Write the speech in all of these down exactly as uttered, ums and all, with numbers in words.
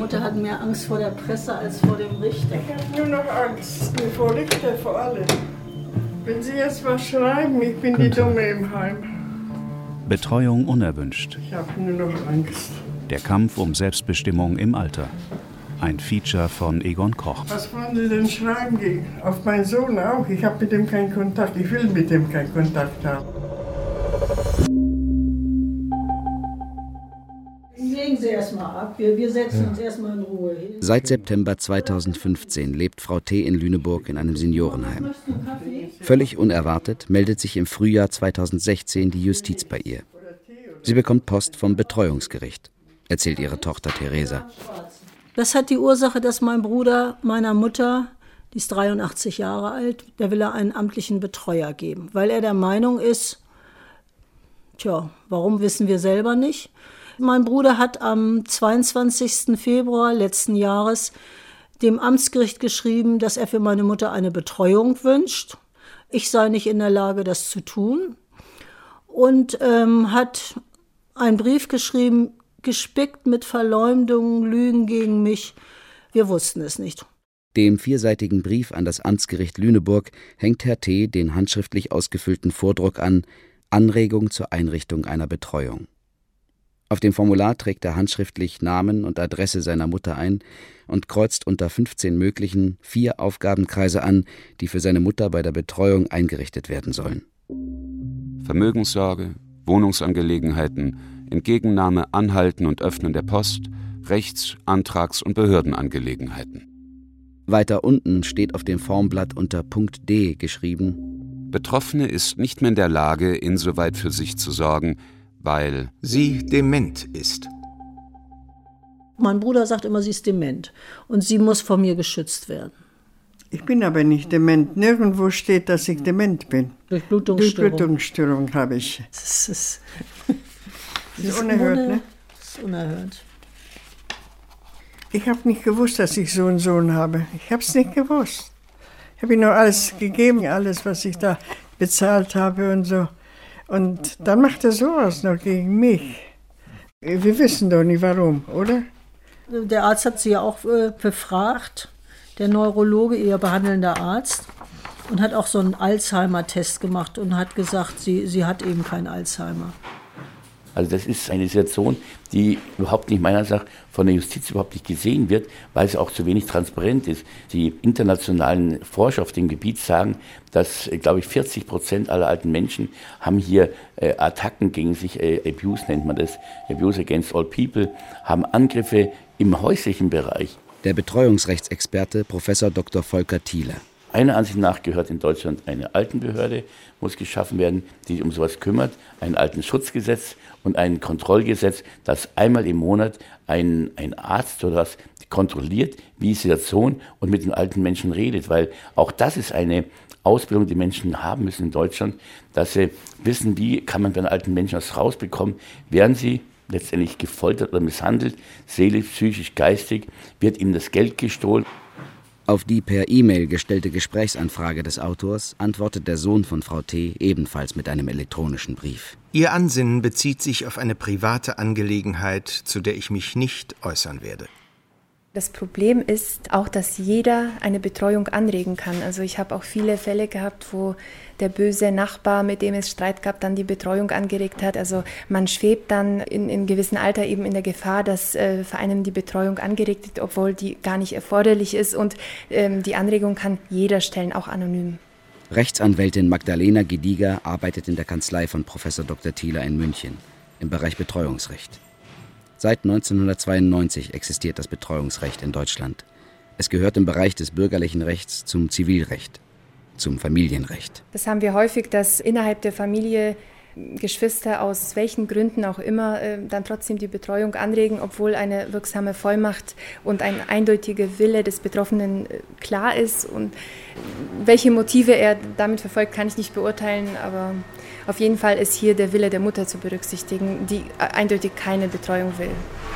Mutter hat mehr Angst vor der Presse als vor dem Richter. Ich habe nur noch Angst vor Richter, vor allem. Wenn Sie jetzt was schreiben, ich bin die Dumme im Heim. Betreuung unerwünscht. Ich habe nur noch Angst. Der Kampf um Selbstbestimmung im Alter. Ein Feature von Egon Koch. Was wollen Sie denn schreiben? Auf meinen Sohn auch. Ich habe mit dem keinen Kontakt. Ich will mit dem keinen Kontakt haben. Legen Sie erst mal ab. Wir, wir setzen uns erst mal in Ruhe hin. Seit September zweitausendfünfzehn lebt Frau T. in Lüneburg in einem Seniorenheim. Völlig unerwartet meldet sich im Frühjahr zweitausendsechzehn die Justiz bei ihr. Sie bekommt Post vom Betreuungsgericht, erzählt ihre Tochter Theresa. Das hat die Ursache, dass mein Bruder meiner Mutter, die ist dreiundachtzig Jahre alt, der will er einen amtlichen Betreuer geben, weil er der Meinung ist, tja, warum wissen wir selber nicht. Mein Bruder hat am zweiundzwanzigsten Februar letzten Jahres dem Amtsgericht geschrieben, dass er für meine Mutter eine Betreuung wünscht. Ich sei nicht in der Lage, das zu tun. Und ähm, hat einen Brief geschrieben, gespickt mit Verleumdungen, Lügen gegen mich. Wir wussten es nicht. Dem vierseitigen Brief an das Amtsgericht Lüneburg hängt Herr T. den handschriftlich ausgefüllten Vordruck an: Anregung zur Einrichtung einer Betreuung. Auf dem Formular trägt er handschriftlich Namen und Adresse seiner Mutter ein und kreuzt unter fünfzehn möglichen vier Aufgabenkreise an, die für seine Mutter bei der Betreuung eingerichtet werden sollen. Vermögenssorge, Wohnungsangelegenheiten, Entgegennahme, Anhalten und Öffnen der Post, Rechts-, Antrags- und Behördenangelegenheiten. Weiter unten steht auf dem Formblatt unter Punkt D geschrieben: Betroffene ist nicht mehr in der Lage, insoweit für sich zu sorgen, weil sie dement ist. Mein Bruder sagt immer, sie ist dement und sie muss vor mir geschützt werden. Ich bin aber nicht dement. Nirgendwo steht, dass ich dement bin. Durchblutungsstörung. Durchblutungsstörung habe ich. Das ist, das ist unerhört, ohne, ne? Das ist unerhört. Ich habe nicht gewusst, dass ich so einen Sohn habe. Ich habe es nicht gewusst. Ich habe ihm nur alles gegeben, alles, was ich da bezahlt habe und so. Und dann macht er sowas noch gegen mich. Wir wissen doch nicht warum, oder? Der Arzt hat sie ja auch äh, befragt, der Neurologe, ihr behandelnder Arzt, und hat auch so einen Alzheimer-Test gemacht und hat gesagt, sie, sie hat eben kein Alzheimer. Also das ist eine Situation, die überhaupt nicht meiner Sache von der Justiz überhaupt nicht gesehen wird, weil es auch zu wenig transparent ist. Die internationalen Forscher auf dem Gebiet sagen, dass, glaube ich, vierzig Prozent aller alten Menschen haben hier äh, Attacken gegen sich, äh, Abuse nennt man das, Abuse against all people, haben Angriffe im häuslichen Bereich. Der Betreuungsrechtsexperte Professor Doktor Volker Thiele. Meiner Ansicht nach gehört in Deutschland eine Altenbehörde, muss geschaffen werden, die sich um sowas kümmert, ein Altenschutzgesetz und ein Kontrollgesetz, dass einmal im Monat ein, ein Arzt oder was kontrolliert, wie ist die Situation und mit den alten Menschen redet, weil auch das ist eine Ausbildung, die Menschen haben müssen in Deutschland, dass sie wissen, wie kann man bei den alten Menschen was rausbekommen, werden sie letztendlich gefoltert oder misshandelt, seelisch, psychisch, geistig, wird ihnen das Geld gestohlen. Auf die per E-Mail gestellte Gesprächsanfrage des Autors antwortet der Sohn von Frau T. ebenfalls mit einem elektronischen Brief. Ihr Ansinnen bezieht sich auf eine private Angelegenheit, zu der ich mich nicht äußern werde. Das Problem ist auch, dass jeder eine Betreuung anregen kann. Also ich habe auch viele Fälle gehabt, wo der böse Nachbar, mit dem es Streit gab, dann die Betreuung angeregt hat. Also man schwebt dann in, in gewissem Alter eben in der Gefahr, dass äh, für einen die Betreuung angeregt wird, obwohl die gar nicht erforderlich ist. Und ähm, die Anregung kann jeder stellen, auch anonym. Rechtsanwältin Magdalena Gediger arbeitet in der Kanzlei von Professor Doktor Thiele in München im Bereich Betreuungsrecht. Seit neunzehnhundertzweiundneunzig existiert das Betreuungsrecht in Deutschland. Es gehört im Bereich des bürgerlichen Rechts zum Zivilrecht, zum Familienrecht. Das haben wir häufig, dass innerhalb der Familie Geschwister aus welchen Gründen auch immer äh, dann trotzdem die Betreuung anregen, obwohl eine wirksame Vollmacht und ein eindeutiger Wille des Betroffenen äh, klar ist. Und welche Motive er damit verfolgt, kann ich nicht beurteilen, aber auf jeden Fall ist hier der Wille der Mutter zu berücksichtigen, die eindeutig keine Betreuung will.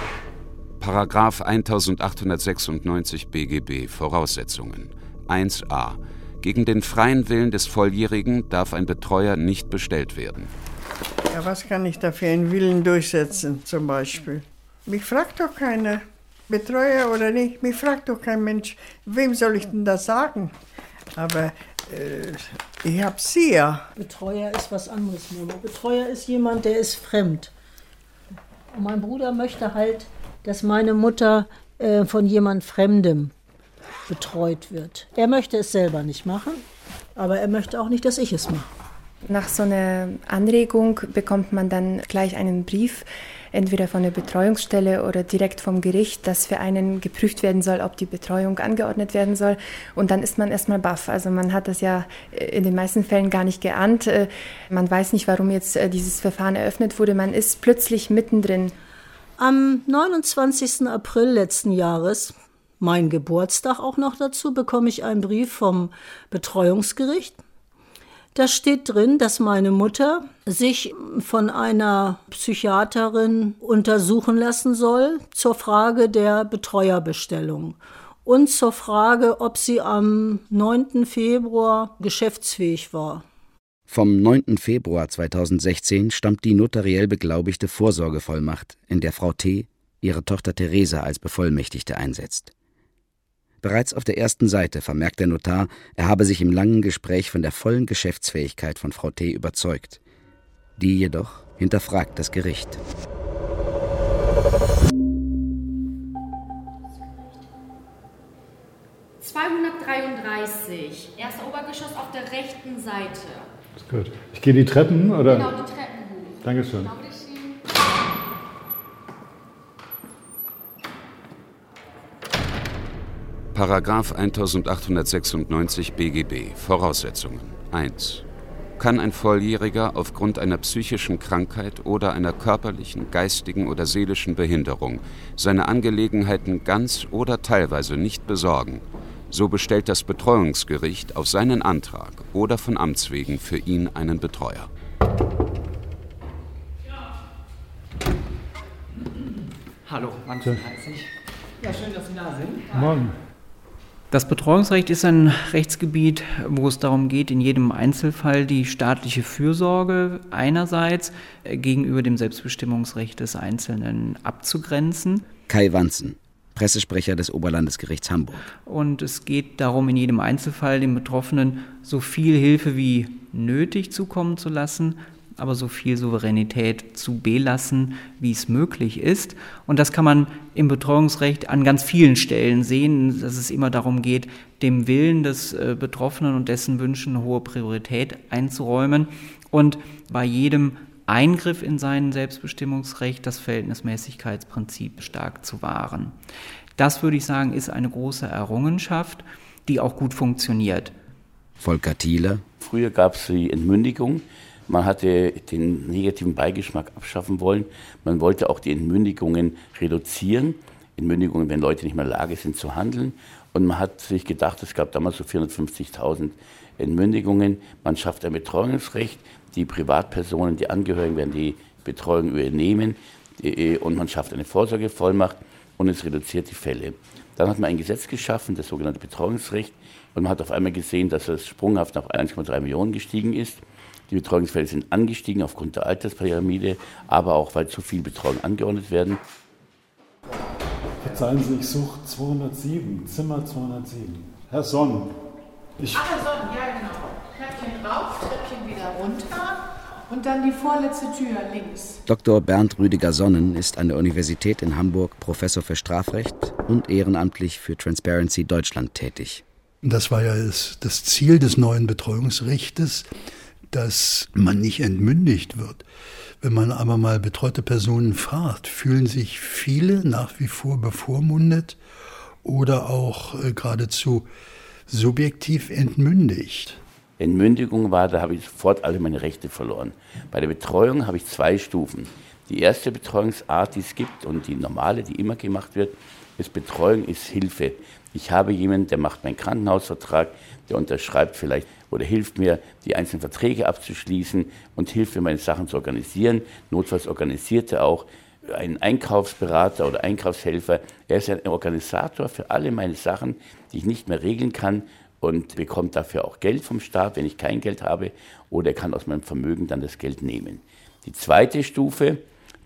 Paragraph eintausendachthundertsechsundneunzig B G B Voraussetzungen eins a. Gegen den freien Willen des Volljährigen darf ein Betreuer nicht bestellt werden. Ja, was kann ich da für einen Willen durchsetzen, zum Beispiel? Mich fragt doch keiner. Betreuer oder nicht, mich fragt doch kein Mensch, wem soll ich denn das sagen? Aber äh, ich habe sie ja. Betreuer ist was anderes, Mama. Betreuer ist jemand, der ist fremd. Und mein Bruder möchte halt, dass meine Mutter äh, von jemand Fremdem betreut wird. Er möchte es selber nicht machen, aber er möchte auch nicht, dass ich es mache. Nach so einer Anregung bekommt man dann gleich einen Brief, entweder von der Betreuungsstelle oder direkt vom Gericht, dass für einen geprüft werden soll, ob die Betreuung angeordnet werden soll. Und dann ist man erstmal baff. Also man hat das ja in den meisten Fällen gar nicht geahnt. Man weiß nicht, warum jetzt dieses Verfahren eröffnet wurde. Man ist plötzlich mittendrin. Am neunundzwanzigsten April letzten Jahres, mein Geburtstag auch noch dazu, bekomme ich einen Brief vom Betreuungsgericht. Da steht drin, dass meine Mutter sich von einer Psychiaterin untersuchen lassen soll zur Frage der Betreuerbestellung und zur Frage, ob sie am neunten Februar geschäftsfähig war. Vom neunten Februar zweitausendsechzehn stammt die notariell beglaubigte Vorsorgevollmacht, in der Frau T. ihre Tochter Theresa als Bevollmächtigte einsetzt. Bereits auf der ersten Seite vermerkt der Notar, er habe sich im langen Gespräch von der vollen Geschäftsfähigkeit von Frau T. überzeugt. Die jedoch hinterfragt das Gericht. zweihundertdreiunddreißig, erster Obergeschoss auf der rechten Seite. Ist gut. Ich gehe die Treppen, oder? Genau, die Treppen hoch. Dankeschön. Paragraph eintausendachthundertsechsundneunzig B G B. Voraussetzungen. eins. Kann ein Volljähriger aufgrund einer psychischen Krankheit oder einer körperlichen, geistigen oder seelischen Behinderung seine Angelegenheiten ganz oder teilweise nicht besorgen, so bestellt das Betreuungsgericht auf seinen Antrag oder von Amts wegen für ihn einen Betreuer. Hallo, Manfred heiße ich. Ja, schön, dass Sie da sind. Morgen. Das Betreuungsrecht ist ein Rechtsgebiet, wo es darum geht, in jedem Einzelfall die staatliche Fürsorge einerseits gegenüber dem Selbstbestimmungsrecht des Einzelnen abzugrenzen. Kai Wanzen, Pressesprecher des Oberlandesgerichts Hamburg. Und es geht darum, in jedem Einzelfall dem Betroffenen so viel Hilfe wie nötig zukommen zu lassen, aber so viel Souveränität zu belassen, wie es möglich ist. Und das kann man im Betreuungsrecht an ganz vielen Stellen sehen, dass es immer darum geht, dem Willen des Betroffenen und dessen Wünschen eine hohe Priorität einzuräumen und bei jedem Eingriff in sein Selbstbestimmungsrecht das Verhältnismäßigkeitsprinzip stark zu wahren. Das, würde ich sagen, ist eine große Errungenschaft, die auch gut funktioniert. Volker Thiele. Früher gab es die Entmündigung. Man hatte den negativen Beigeschmack abschaffen wollen. Man wollte auch die Entmündigungen reduzieren. Entmündigungen, wenn Leute nicht mehr in der Lage sind zu handeln. Und man hat sich gedacht, es gab damals so vierhundertfünfzigtausend Entmündigungen. Man schafft ein Betreuungsrecht. Die Privatpersonen, die Angehörigen werden die Betreuung übernehmen. Und man schafft eine Vorsorgevollmacht und es reduziert die Fälle. Dann hat man ein Gesetz geschaffen, das sogenannte Betreuungsrecht. Und man hat auf einmal gesehen, dass es sprunghaft auf eins Komma drei Millionen gestiegen ist. Die Betreuungsfälle sind angestiegen aufgrund der Alterspyramide, aber auch, weil zu viel Betreuung angeordnet werden. Verzeihen Sie, ich suche zweihundertsieben, Zimmer zweihundertsieben. Herr Sonn. Ich Ach, Herr Sonn, ja genau. Treppchen rauf, Treppchen wieder runter und dann die vorletzte Tür links. Doktor Bernd Rüdiger Sonnen ist an der Universität in Hamburg Professor für Strafrecht und ehrenamtlich für Transparency Deutschland tätig. Das war ja das, das Ziel des neuen Betreuungsrechtes, dass man nicht entmündigt wird. Wenn man aber mal betreute Personen fragt, fühlen sich viele nach wie vor bevormundet oder auch äh, geradezu subjektiv entmündigt. Entmündigung war, da habe ich sofort alle meine Rechte verloren. Bei der Betreuung habe ich zwei Stufen. Die erste Betreuungsart, die es gibt und die normale, die immer gemacht wird, ist Betreuung, ist Hilfe. Ich habe jemanden, der macht meinen Krankenhausvertrag, der unterschreibt vielleicht oder hilft mir, die einzelnen Verträge abzuschließen und hilft mir, meine Sachen zu organisieren. Notfalls organisiert er auch einen Einkaufsberater oder Einkaufshelfer. Er ist ein Organisator für alle meine Sachen, die ich nicht mehr regeln kann und bekommt dafür auch Geld vom Staat, wenn ich kein Geld habe, oder er kann aus meinem Vermögen dann das Geld nehmen. Die zweite Stufe,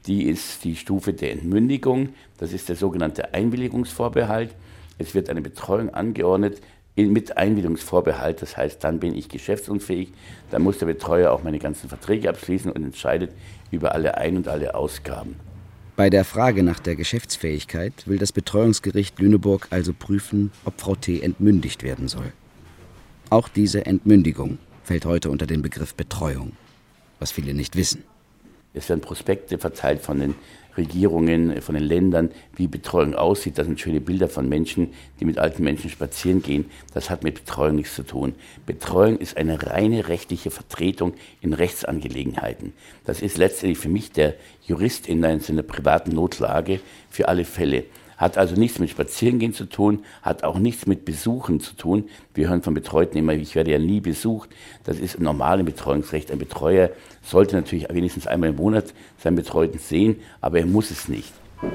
Die ist die Stufe der Entmündigung. Das ist der sogenannte Einwilligungsvorbehalt. Es wird eine Betreuung angeordnet mit Einwilligungsvorbehalt. Das heißt, dann bin ich geschäftsunfähig. Dann muss der Betreuer auch meine ganzen Verträge abschließen und entscheidet über alle Ein- und alle Ausgaben. Bei der Frage nach der Geschäftsfähigkeit will das Betreuungsgericht Lüneburg also prüfen, ob Frau T. entmündigt werden soll. Auch diese Entmündigung fällt heute unter den Begriff Betreuung, was viele nicht wissen. Es werden Prospekte verteilt von den Regierungen, von den Ländern, wie Betreuung aussieht. Das sind schöne Bilder von Menschen, die mit alten Menschen spazieren gehen. Das hat mit Betreuung nichts zu tun. Betreuung ist eine reine rechtliche Vertretung in Rechtsangelegenheiten. Das ist letztendlich für mich der Jurist in einer, in einer privaten Notlage für alle Fälle. Hat also nichts mit Spazierengehen zu tun, hat auch nichts mit Besuchen zu tun. Wir hören von Betreuten immer, ich werde ja nie besucht. Das ist ein normales Betreuungsrecht. Ein Betreuer sollte natürlich wenigstens einmal im Monat seinen Betreuten sehen, aber er muss es nicht.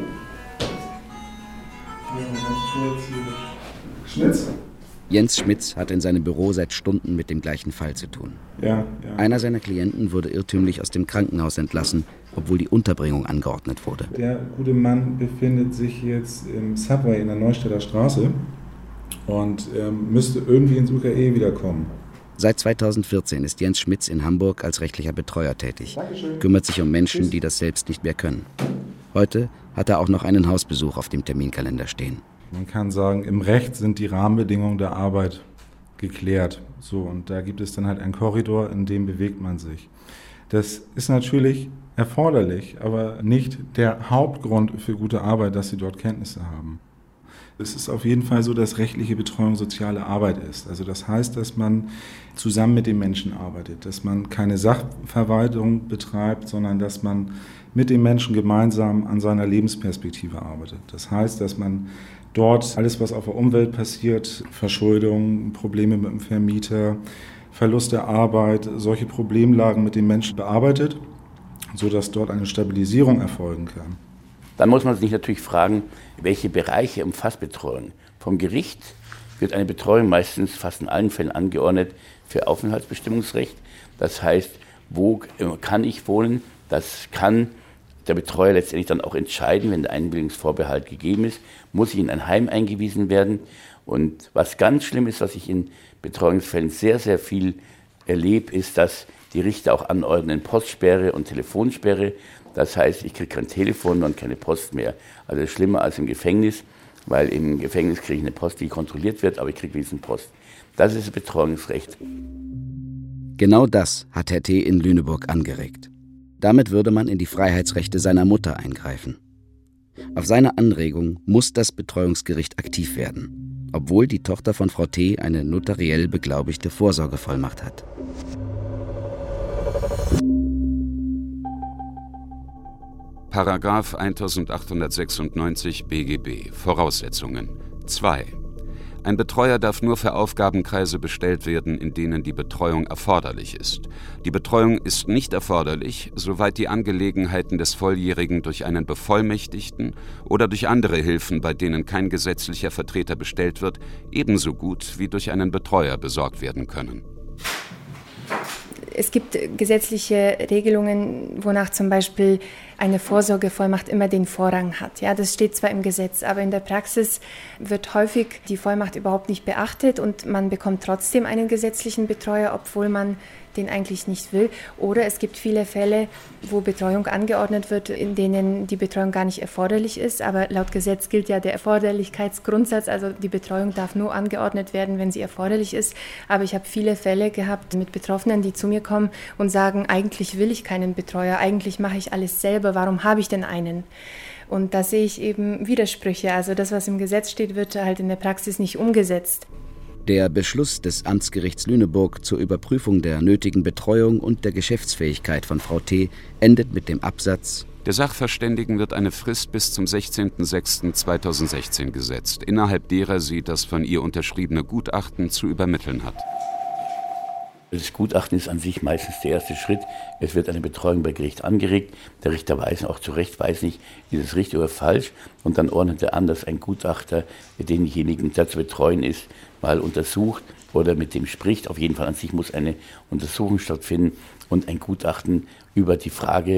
Schmitz? Jens Schmitz hat in seinem Büro seit Stunden mit dem gleichen Fall zu tun. Ja, ja. Einer seiner Klienten wurde irrtümlich aus dem Krankenhaus entlassen, obwohl die Unterbringung angeordnet wurde. Der gute Mann befindet sich jetzt im Subway in der Neustädter Straße und ähm, müsste irgendwie ins U K E wiederkommen. Seit zweitausendvierzehn ist Jens Schmitz in Hamburg als rechtlicher Betreuer tätig, Dankeschön. Kümmert sich um Menschen, die das selbst nicht mehr können. Heute hat er auch noch einen Hausbesuch auf dem Terminkalender stehen. Man kann sagen, im Recht sind die Rahmenbedingungen der Arbeit geklärt. So, und da gibt es dann halt einen Korridor, in dem bewegt man sich. Das ist natürlich erforderlich, aber nicht der Hauptgrund für gute Arbeit, dass Sie dort Kenntnisse haben. Es ist auf jeden Fall so, dass rechtliche Betreuung soziale Arbeit ist. Also das heißt, dass man zusammen mit den Menschen arbeitet, dass man keine Sachverwaltung betreibt, sondern dass man mit den Menschen gemeinsam an seiner Lebensperspektive arbeitet. Das heißt, dass man dort alles, was auf der Umwelt passiert, Verschuldung, Probleme mit dem Vermieter, Verlust der Arbeit, solche Problemlagen mit den Menschen bearbeitet, sodass dort eine Stabilisierung erfolgen kann. Dann muss man sich natürlich fragen, welche Bereiche umfasst Betreuung. Vom Gericht wird eine Betreuung meistens fast in allen Fällen angeordnet für Aufenthaltsbestimmungsrecht. Das heißt, wo kann ich wohnen? Das kann der Betreuer letztendlich dann auch entscheiden, wenn der Einwilligungsvorbehalt gegeben ist, muss ich in ein Heim eingewiesen werden. Und was ganz schlimm ist, was ich in Betreuungsfällen sehr, sehr viel erlebe, ist, dass die Richter auch anordnen Postsperre und Telefonsperre. Das heißt, ich kriege kein Telefon und keine Post mehr. Also schlimmer als im Gefängnis, weil im Gefängnis kriege ich eine Post, die kontrolliert wird, aber ich kriege wenigstens Post. Das ist das Betreuungsrecht. Genau das hat Herr T. in Lüneburg angeregt. Damit würde man in die Freiheitsrechte seiner Mutter eingreifen. Auf seine Anregung muss das Betreuungsgericht aktiv werden, obwohl die Tochter von Frau T. eine notariell beglaubigte Vorsorgevollmacht hat. Paragraph eintausendachthundertsechsundneunzig B G B Voraussetzungen zwei. Ein Betreuer darf nur für Aufgabenkreise bestellt werden, in denen die Betreuung erforderlich ist. Die Betreuung ist nicht erforderlich, soweit die Angelegenheiten des Volljährigen durch einen Bevollmächtigten oder durch andere Hilfen, bei denen kein gesetzlicher Vertreter bestellt wird, ebenso gut wie durch einen Betreuer besorgt werden können. Es gibt gesetzliche Regelungen, wonach zum Beispiel eine Vorsorgevollmacht immer den Vorrang hat. Ja, das steht zwar im Gesetz, aber in der Praxis wird häufig die Vollmacht überhaupt nicht beachtet und man bekommt trotzdem einen gesetzlichen Betreuer, obwohl man den eigentlich nicht will. Oder es gibt viele Fälle, wo Betreuung angeordnet wird, in denen die Betreuung gar nicht erforderlich ist. Aber laut Gesetz gilt ja der Erforderlichkeitsgrundsatz. Also die Betreuung darf nur angeordnet werden, wenn sie erforderlich ist. Aber ich habe viele Fälle gehabt mit Betroffenen, die zu mir kommen und sagen, eigentlich will ich keinen Betreuer, eigentlich mache ich alles selber, warum habe ich denn einen? Und da sehe ich eben Widersprüche. Also das, was im Gesetz steht, wird halt in der Praxis nicht umgesetzt. Der Beschluss des Amtsgerichts Lüneburg zur Überprüfung der nötigen Betreuung und der Geschäftsfähigkeit von Frau T. endet mit dem Absatz: Der Sachverständigen wird eine Frist bis zum sechzehnten sechsten zweitausendsechzehn gesetzt, innerhalb derer sie das von ihr unterschriebene Gutachten zu übermitteln hat. Das Gutachten ist an sich meistens der erste Schritt. Es wird eine Betreuung bei Gericht angeregt. Der Richter weiß auch zu Recht, weiß nicht, ist es richtig oder falsch. Und dann ordnet er an, dass ein Gutachter denjenigen, der zu betreuen ist, mal untersucht oder mit dem spricht. Auf jeden Fall an sich muss eine Untersuchung stattfinden und ein Gutachten über die Frage,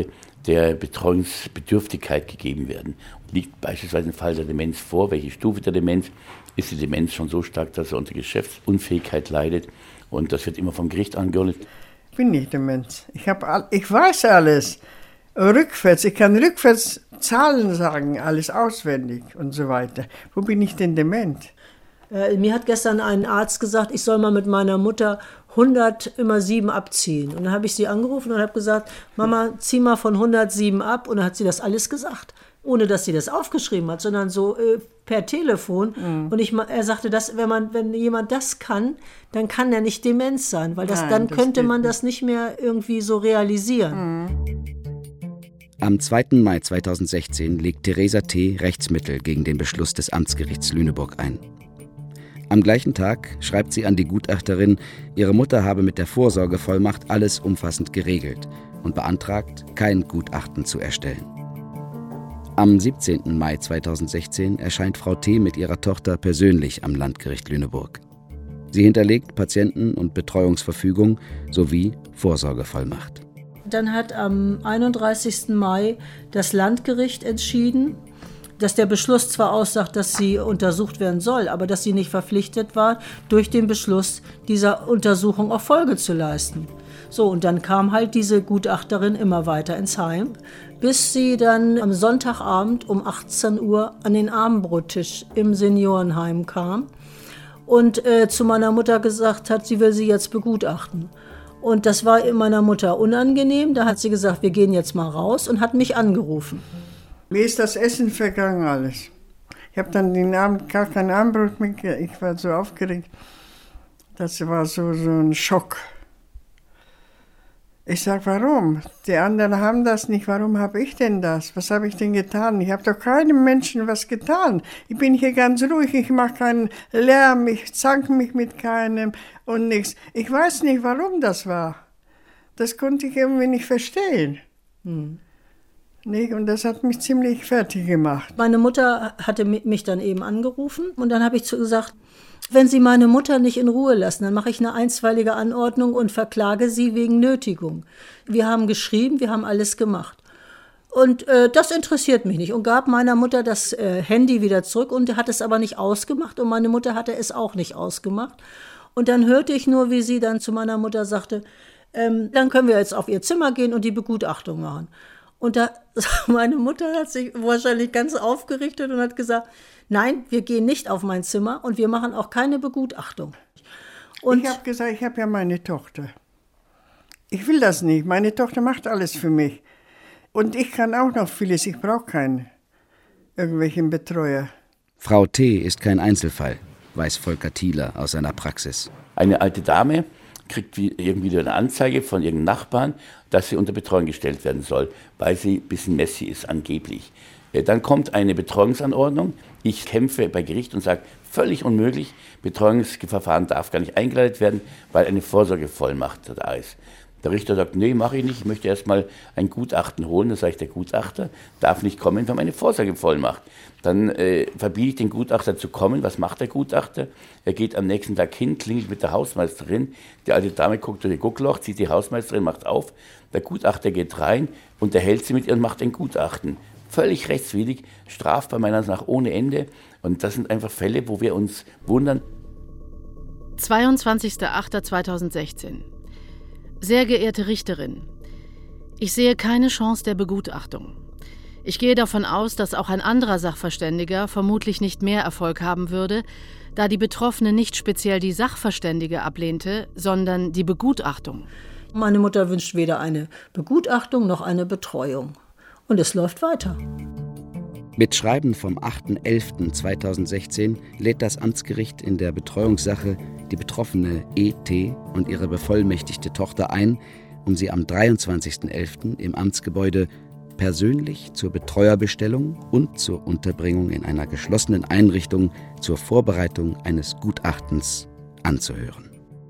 der Betreuungsbedürftigkeit gegeben werden. Liegt beispielsweise ein Fall der Demenz vor? Welche Stufe der Demenz? Ist die Demenz schon so stark, dass er unter Geschäftsunfähigkeit leidet? Und das wird immer vom Gericht angeordnet. Ich bin nicht Demenz. Ich, hab all, ich weiß alles. Rückwärts. Ich kann rückwärts Zahlen sagen, alles auswendig und so weiter. Wo bin ich denn dement? Äh, mir hat gestern ein Arzt gesagt, ich soll mal mit meiner Mutter hundert immer sieben abziehen. Und dann habe ich sie angerufen und habe gesagt, Mama, zieh mal von hundertsieben ab. Und dann hat sie das alles gesagt, ohne dass sie das aufgeschrieben hat, sondern so äh, per Telefon. Mhm. Und ich, er sagte, dass, wenn, man, wenn jemand das kann, dann kann er nicht Demenz sein, weil das, Nein, dann das könnte man nicht. Das nicht mehr irgendwie so realisieren. Mhm. Am zweiten Mai zweitausendsechzehn legt Theresa T. Rechtsmittel gegen den Beschluss des Amtsgerichts Lüneburg ein. Am gleichen Tag schreibt sie an die Gutachterin, ihre Mutter habe mit der Vorsorgevollmacht alles umfassend geregelt und beantragt, kein Gutachten zu erstellen. Am siebzehnten Mai zweitausendsechzehn erscheint Frau T. mit ihrer Tochter persönlich am Landgericht Lüneburg. Sie hinterlegt Patienten- und Betreuungsverfügung sowie Vorsorgevollmacht. Dann hat am einunddreißigsten Mai das Landgericht entschieden, dass der Beschluss zwar aussagt, dass sie untersucht werden soll, aber dass sie nicht verpflichtet war, durch den Beschluss dieser Untersuchung auch Folge zu leisten. So, und dann kam halt diese Gutachterin immer weiter ins Heim, bis sie dann am Sonntagabend um achtzehn Uhr an den Abendbrottisch im Seniorenheim kam und äh, zu meiner Mutter gesagt hat, sie will sie jetzt begutachten. Und das war meiner Mutter unangenehm. Da hat sie gesagt, wir gehen jetzt mal raus und hat mich angerufen. Wie ist das Essen vergangen alles? Ich habe dann den Abend gar kein Abendbrot mehr. Ich war so aufgeregt. Das war so, so ein Schock. Ich sage, warum? Die anderen haben das nicht. Warum habe ich denn das? Was habe ich denn getan? Ich habe doch keinem Menschen was getan. Ich bin hier ganz ruhig. Ich mache keinen Lärm. Ich zanke mich mit keinem und nichts. Ich weiß nicht, warum das war. Das konnte ich irgendwie nicht verstehen. Hm. Nee, und das hat mich ziemlich fertig gemacht. Meine Mutter hatte mich dann eben angerufen und dann habe ich zu gesagt, wenn Sie meine Mutter nicht in Ruhe lassen, dann mache ich eine einstweilige Anordnung und verklage Sie wegen Nötigung. Wir haben geschrieben, wir haben alles gemacht. Und äh, das interessiert mich nicht und gab meiner Mutter das äh, Handy wieder zurück und hat es aber nicht ausgemacht und meine Mutter hatte es auch nicht ausgemacht. Und dann hörte ich nur, wie sie dann zu meiner Mutter sagte, ähm, dann können wir jetzt auf ihr Zimmer gehen und die Begutachtung machen. Und da, meine Mutter hat sich wahrscheinlich ganz aufgerichtet und hat gesagt, nein, wir gehen nicht auf mein Zimmer und wir machen auch keine Begutachtung. Und ich habe gesagt, ich habe ja meine Tochter. Ich will das nicht. Meine Tochter macht alles für mich. Und ich kann auch noch vieles. Ich brauche keinen irgendwelchen Betreuer. Frau T. ist kein Einzelfall, weiß Volker Thieler aus seiner Praxis. Eine alte Dame kriegt irgendwie eine Anzeige von ihrem Nachbarn, dass sie unter Betreuung gestellt werden soll, weil sie ein bisschen messy ist, angeblich. Dann kommt eine Betreuungsanordnung. Ich kämpfe bei Gericht und sage, völlig unmöglich, Betreuungsverfahren darf gar nicht eingeleitet werden, weil eine Vorsorgevollmacht da ist. Der Richter sagt, nee, mache ich nicht, ich möchte erst mal ein Gutachten holen. Da sage ich, der Gutachter darf nicht kommen, wir haben eine Vorsorgevollmacht. Dann äh, verbiete ich den Gutachter zu kommen. Was macht der Gutachter? Er geht am nächsten Tag hin, klingelt mit der Hausmeisterin. Die alte Dame guckt durch ihr Guckloch, zieht die Hausmeisterin, macht auf. Der Gutachter geht rein, unterhält sie mit ihr und macht ein Gutachten. Völlig rechtswidrig, strafbar meiner Meinung nach ohne Ende. Und das sind einfach Fälle, wo wir uns wundern. zweiundzwanzigster achter zweitausendsechzehn. Sehr geehrte Richterin, ich sehe keine Chance der Begutachtung. Ich gehe davon aus, dass auch ein anderer Sachverständiger vermutlich nicht mehr Erfolg haben würde, da die Betroffene nicht speziell die Sachverständige ablehnte, sondern die Begutachtung. Meine Mutter wünscht weder eine Begutachtung noch eine Betreuung. Und es läuft weiter. Mit Schreiben vom achter elfter zweitausendsechzehn lädt das Amtsgericht in der Betreuungssache die betroffene E T und ihre bevollmächtigte Tochter ein, um sie am dreiundzwanzigster elfter im Amtsgebäude persönlich zur Betreuerbestellung und zur Unterbringung in einer geschlossenen Einrichtung zur Vorbereitung eines Gutachtens anzuhören.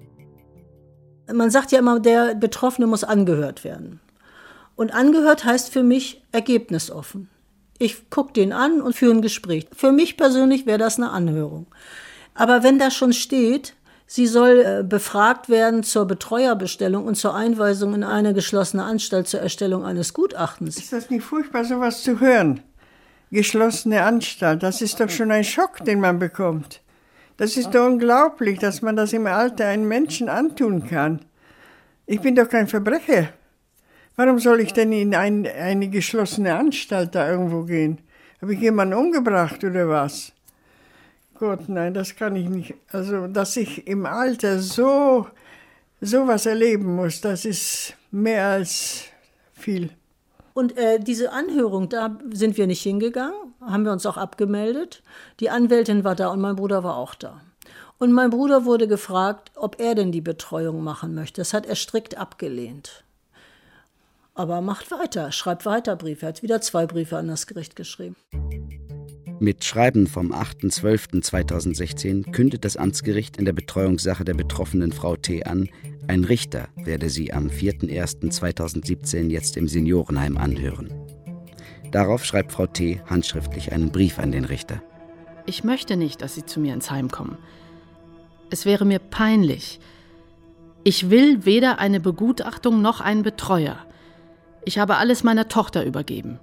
Man sagt ja immer, der Betroffene muss angehört werden. Und angehört heißt für mich ergebnisoffen. Ich gucke den an und führe ein Gespräch. Für mich persönlich wäre das eine Anhörung. Aber wenn da schon steht, Sie soll äh, befragt werden zur Betreuerbestellung und zur Einweisung in eine geschlossene Anstalt zur Erstellung eines Gutachtens. Ist das nicht furchtbar, sowas zu hören? Geschlossene Anstalt, das ist doch schon ein Schock, den man bekommt. Das ist doch unglaublich, dass man das im Alter einem Menschen antun kann. Ich bin doch kein Verbrecher. Warum soll ich denn in ein, eine geschlossene Anstalt da irgendwo gehen? Habe ich jemanden umgebracht oder was? Gott, nein, das kann ich nicht. Also, dass ich im Alter so sowas erleben muss, das ist mehr als viel. Und äh, diese Anhörung, da sind wir nicht hingegangen, haben wir uns auch abgemeldet. Die Anwältin war da und mein Bruder war auch da. Und mein Bruder wurde gefragt, ob er denn die Betreuung machen möchte. Das hat er strikt abgelehnt. Aber macht weiter, schreibt weiter Briefe. Er hat wieder zwei Briefe an das Gericht geschrieben. Mit Schreiben vom achter zwölfter zweitausendsechzehn kündet das Amtsgericht in der Betreuungssache der betroffenen Frau T. an, ein Richter werde sie am vierter erster zweitausendsiebzehn jetzt im Seniorenheim anhören. Darauf schreibt Frau T. handschriftlich einen Brief an den Richter. Ich möchte nicht, dass Sie zu mir ins Heim kommen. Es wäre mir peinlich. Ich will weder eine Begutachtung noch einen Betreuer. Ich habe alles meiner Tochter übergeben.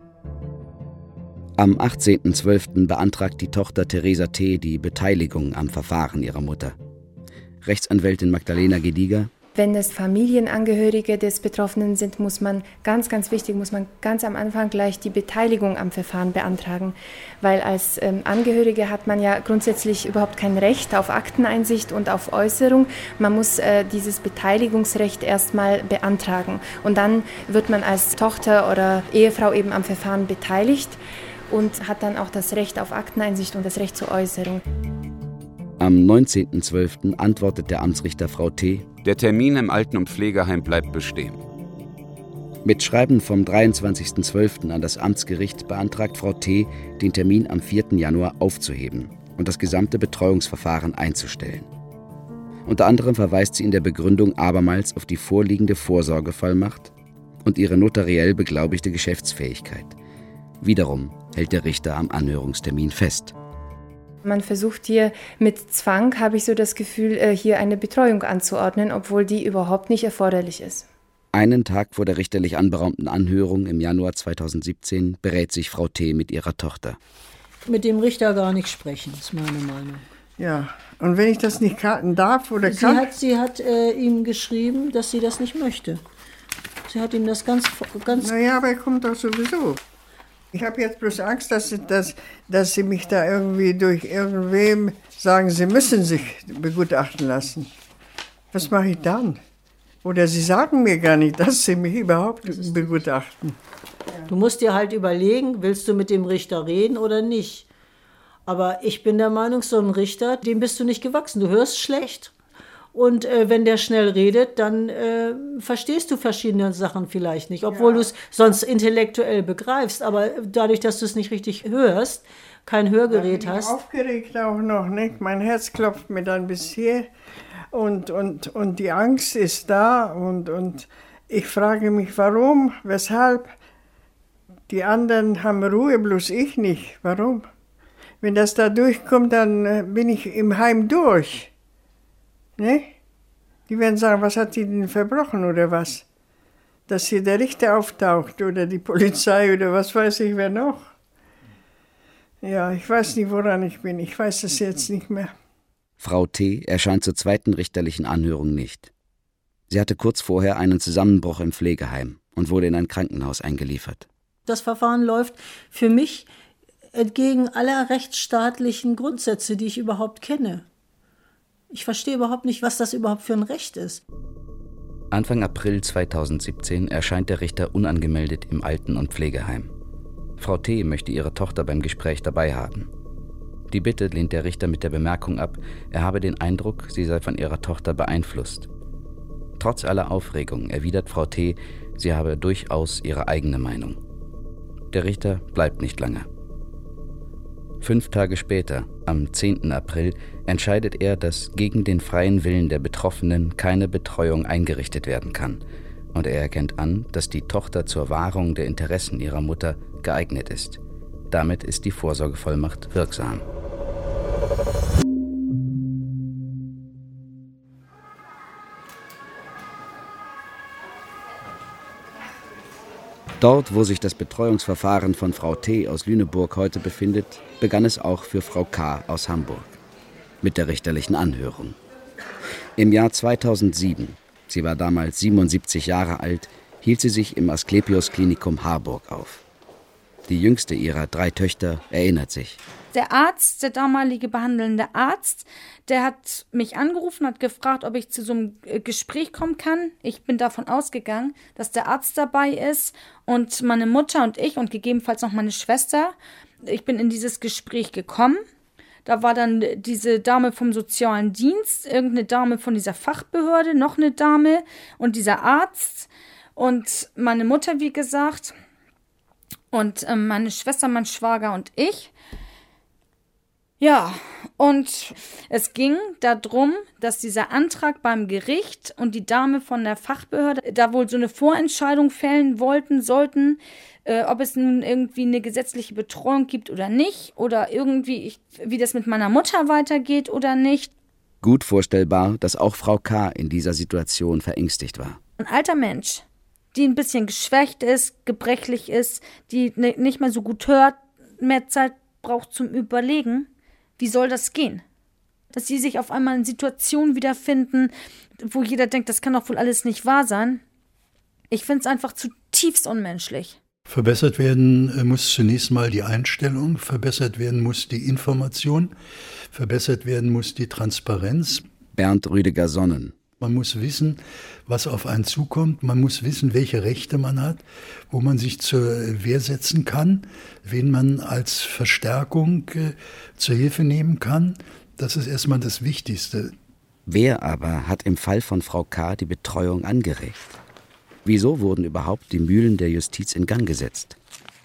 Am achtzehnter zwölfter beantragt die Tochter Theresa T. die Beteiligung am Verfahren ihrer Mutter. Rechtsanwältin Magdalena Gediger: Wenn es Familienangehörige des Betroffenen sind, muss man, ganz, ganz wichtig, muss man ganz am Anfang gleich die Beteiligung am Verfahren beantragen. Weil als ähm, Angehörige hat man ja grundsätzlich überhaupt kein Recht auf Akteneinsicht und auf Äußerung. Man muss äh, dieses Beteiligungsrecht erstmal beantragen. Und dann wird man als Tochter oder Ehefrau eben am Verfahren beteiligt und hat dann auch das Recht auf Akteneinsicht und das Recht zur Äußerung. Am neunzehnter zwölfter antwortet der Amtsrichter Frau T.: Der Termin im Alten- und Pflegeheim bleibt bestehen. Mit Schreiben vom dreiundzwanzigster zwölfter an das Amtsgericht beantragt Frau T., den Termin am vierter Januar aufzuheben und das gesamte Betreuungsverfahren einzustellen. Unter anderem verweist sie in der Begründung abermals auf die vorliegende Vorsorgevollmacht und ihre notariell beglaubigte Geschäftsfähigkeit. Wiederum hält der Richter am Anhörungstermin fest. Man versucht hier mit Zwang, habe ich so das Gefühl, hier eine Betreuung anzuordnen, obwohl die überhaupt nicht erforderlich ist. Einen Tag vor der richterlich anberaumten Anhörung im Januar zweitausendsiebzehn berät sich Frau T. mit ihrer Tochter. Mit dem Richter gar nicht sprechen, ist meine Meinung. Ja, und wenn ich das nicht darf oder sie kann? Hat, sie hat äh, ihm geschrieben, dass sie das nicht möchte. Sie hat ihm das ganz... ganz naja, aber er kommt doch sowieso. Ich habe jetzt bloß Angst, dass, dass, dass Sie mich da irgendwie durch irgendwem sagen, Sie müssen sich begutachten lassen. Was mache ich dann? Oder Sie sagen mir gar nicht, dass Sie mich überhaupt begutachten. Du musst dir halt überlegen, willst du mit dem Richter reden oder nicht? Aber ich bin der Meinung, so ein Richter, dem bist du nicht gewachsen. Du hörst schlecht. Und äh, wenn der schnell redet, dann äh, verstehst du verschiedene Sachen vielleicht nicht, obwohl ja. du es sonst intellektuell begreifst. Aber dadurch, dass du es nicht richtig hörst, kein Hörgerät hast. Ich bin aufgeregt auch noch, nicht? Mein Herz klopft mir dann bis hier und, und, und die Angst ist da. Und, und ich frage mich, warum, weshalb. Die anderen haben Ruhe, bloß ich nicht. Warum? Wenn das da durchkommt, dann bin ich im Heim durch. Ne? Die werden sagen, was hat die denn verbrochen oder was? Dass hier der Richter auftaucht oder die Polizei oder was weiß ich wer noch. Ja, ich weiß nicht, woran ich bin. Ich weiß es jetzt nicht mehr. Frau T. erscheint zur zweiten richterlichen Anhörung nicht. Sie hatte kurz vorher einen Zusammenbruch im Pflegeheim und wurde in ein Krankenhaus eingeliefert. Das Verfahren läuft für mich entgegen aller rechtsstaatlichen Grundsätze, die ich überhaupt kenne. Ich verstehe überhaupt nicht, was das überhaupt für ein Recht ist. Anfang April zweitausendsiebzehn erscheint der Richter unangemeldet im Alten- und Pflegeheim. Frau T. möchte ihre Tochter beim Gespräch dabei haben. Die Bitte lehnt der Richter mit der Bemerkung ab, er habe den Eindruck, sie sei von ihrer Tochter beeinflusst. Trotz aller Aufregung erwidert Frau T., sie habe durchaus ihre eigene Meinung. Der Richter bleibt nicht lange. Fünf Tage später, am zehnten April, entscheidet er, dass gegen den freien Willen der Betroffenen keine Betreuung eingerichtet werden kann. Und er erkennt an, dass die Tochter zur Wahrung der Interessen ihrer Mutter geeignet ist. Damit ist die Vorsorgevollmacht wirksam. Dort, wo sich das Betreuungsverfahren von Frau T. aus Lüneburg heute befindet, begann es auch für Frau K. aus Hamburg. Mit der richterlichen Anhörung. Im Jahr zweitausendsieben, sie war damals siebenundsiebzig Jahre alt, hielt sie sich im Asklepios-Klinikum Harburg auf. Die jüngste ihrer drei Töchter erinnert sich. Der Arzt, der damalige behandelnde Arzt, der hat mich angerufen, hat gefragt, ob ich zu so einem Gespräch kommen kann. Ich bin davon ausgegangen, dass der Arzt dabei ist und meine Mutter und ich und gegebenenfalls noch meine Schwester. Ich bin in dieses Gespräch gekommen. Da war dann diese Dame vom sozialen Dienst, irgendeine Dame von dieser Fachbehörde, noch eine Dame und dieser Arzt und meine Mutter, wie gesagt, und äh, meine Schwester, mein Schwager und ich. Ja, und es ging darum, dass dieser Antrag beim Gericht und die Dame von der Fachbehörde da wohl so eine Vorentscheidung fällen wollten, sollten, äh, ob es nun irgendwie eine gesetzliche Betreuung gibt oder nicht oder irgendwie, ich, wie das mit meiner Mutter weitergeht oder nicht. Gut vorstellbar, dass auch Frau K. in dieser Situation verängstigt war. Ein alter Mensch, die ein bisschen geschwächt ist, gebrechlich ist, die ne, nicht mehr so gut hört, mehr Zeit braucht zum Überlegen. Wie soll das gehen? Dass sie sich auf einmal in Situationen wiederfinden, wo jeder denkt, das kann doch wohl alles nicht wahr sein. Ich finde es einfach zutiefst unmenschlich. Verbessert werden muss zunächst mal die Einstellung, verbessert werden muss die Information, verbessert werden muss die Transparenz. Bernd Rüdiger-Sonnen. Man muss wissen, was auf einen zukommt. Man muss wissen, welche Rechte man hat, wo man sich zur Wehr setzen kann, wen man als Verstärkung äh, zur Hilfe nehmen kann. Das ist erstmal das Wichtigste. Wer aber hat im Fall von Frau K. die Betreuung angeregt? Wieso wurden überhaupt die Mühlen der Justiz in Gang gesetzt?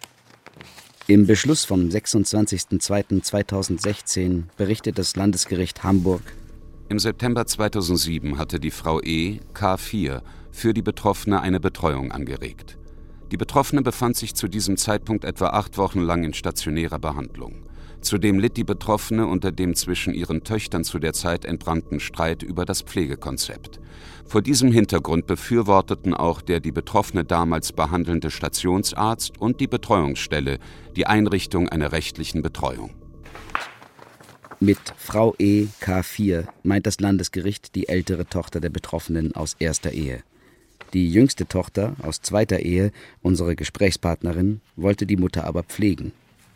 Im Beschluss vom sechsundzwanzigsten zweiten zweitausendsechzehn berichtet das Landesgericht Hamburg: Im September zweitausendsieben hatte die Frau E. K vier für die Betroffene eine Betreuung angeregt. Die Betroffene befand sich zu diesem Zeitpunkt etwa acht Wochen lang in stationärer Behandlung. Zudem litt die Betroffene unter dem zwischen ihren Töchtern zu der Zeit entbrannten Streit über das Pflegekonzept. Vor diesem Hintergrund befürworteten auch der die Betroffene damals behandelnde Stationsarzt und die Betreuungsstelle die Einrichtung einer rechtlichen Betreuung. Mit Frau E. K vier meint das Landesgericht die ältere Tochter der Betroffenen aus erster Ehe. Die jüngste Tochter aus zweiter Ehe, unsere Gesprächspartnerin, wollte die Mutter aber pflegen.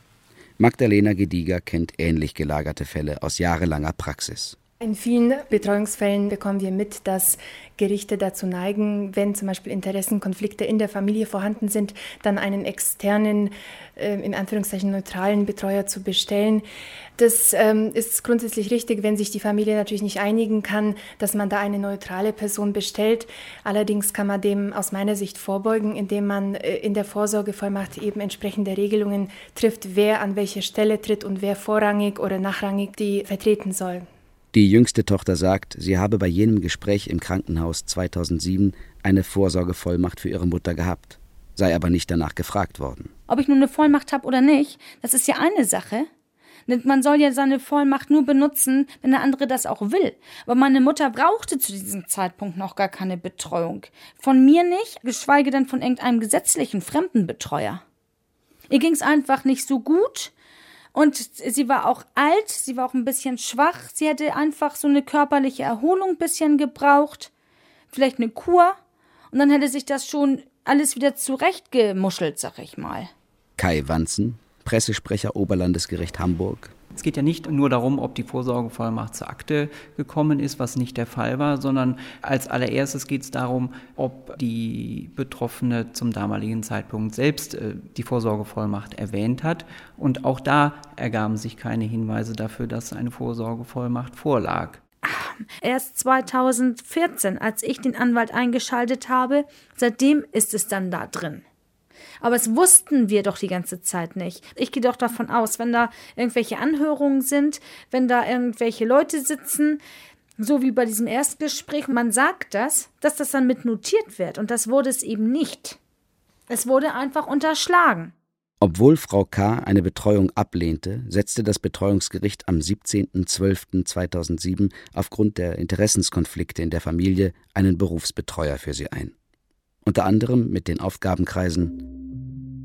Magdalena Gediger kennt ähnlich gelagerte Fälle aus jahrelanger Praxis. In vielen Betreuungsfällen bekommen wir mit, dass Gerichte dazu neigen, wenn zum Beispiel Interessenkonflikte in der Familie vorhanden sind, dann einen externen, äh, in Anführungszeichen neutralen Betreuer zu bestellen. Das ähm, ist grundsätzlich richtig, wenn sich die Familie natürlich nicht einigen kann, dass man da eine neutrale Person bestellt. Allerdings kann man dem aus meiner Sicht vorbeugen, indem man äh, in der Vorsorgevollmacht eben entsprechende Regelungen trifft, wer an welche Stelle tritt und wer vorrangig oder nachrangig die vertreten soll. Die jüngste Tochter sagt, sie habe bei jenem Gespräch im Krankenhaus zweitausendsieben eine Vorsorgevollmacht für ihre Mutter gehabt, sei aber nicht danach gefragt worden. Ob ich nun eine Vollmacht habe oder nicht, das ist ja eine Sache. Man soll ja seine Vollmacht nur benutzen, wenn der andere das auch will. Aber meine Mutter brauchte zu diesem Zeitpunkt noch gar keine Betreuung. Von mir nicht, geschweige denn von irgendeinem gesetzlichen Fremdenbetreuer. Ihr ging es einfach nicht so gut. Und sie war auch alt, sie war auch ein bisschen schwach. Sie hätte einfach so eine körperliche Erholung ein bisschen gebraucht. Vielleicht eine Kur. Und dann hätte sich das schon alles wieder zurechtgemuschelt, sag ich mal. Kai Wanzen, Pressesprecher Oberlandesgericht Hamburg. Es geht ja nicht nur darum, ob die Vorsorgevollmacht zur Akte gekommen ist, was nicht der Fall war, sondern als allererstes geht es darum, ob die Betroffene zum damaligen Zeitpunkt selbst äh, die Vorsorgevollmacht erwähnt hat. Und auch da ergaben sich keine Hinweise dafür, dass eine Vorsorgevollmacht vorlag. Erst zweitausendvierzehn, als ich den Anwalt eingeschaltet habe, seitdem ist es dann da drin. Aber es wussten wir doch die ganze Zeit nicht. Ich gehe doch davon aus, wenn da irgendwelche Anhörungen sind, wenn da irgendwelche Leute sitzen, so wie bei diesem Erstgespräch, man sagt das, dass das dann mit notiert wird. Und das wurde es eben nicht. Es wurde einfach unterschlagen. Obwohl Frau K. eine Betreuung ablehnte, setzte das Betreuungsgericht am siebzehnten zwölften zweitausendsieben aufgrund der Interessenskonflikte in der Familie einen Berufsbetreuer für sie ein. Unter anderem mit den Aufgabenkreisen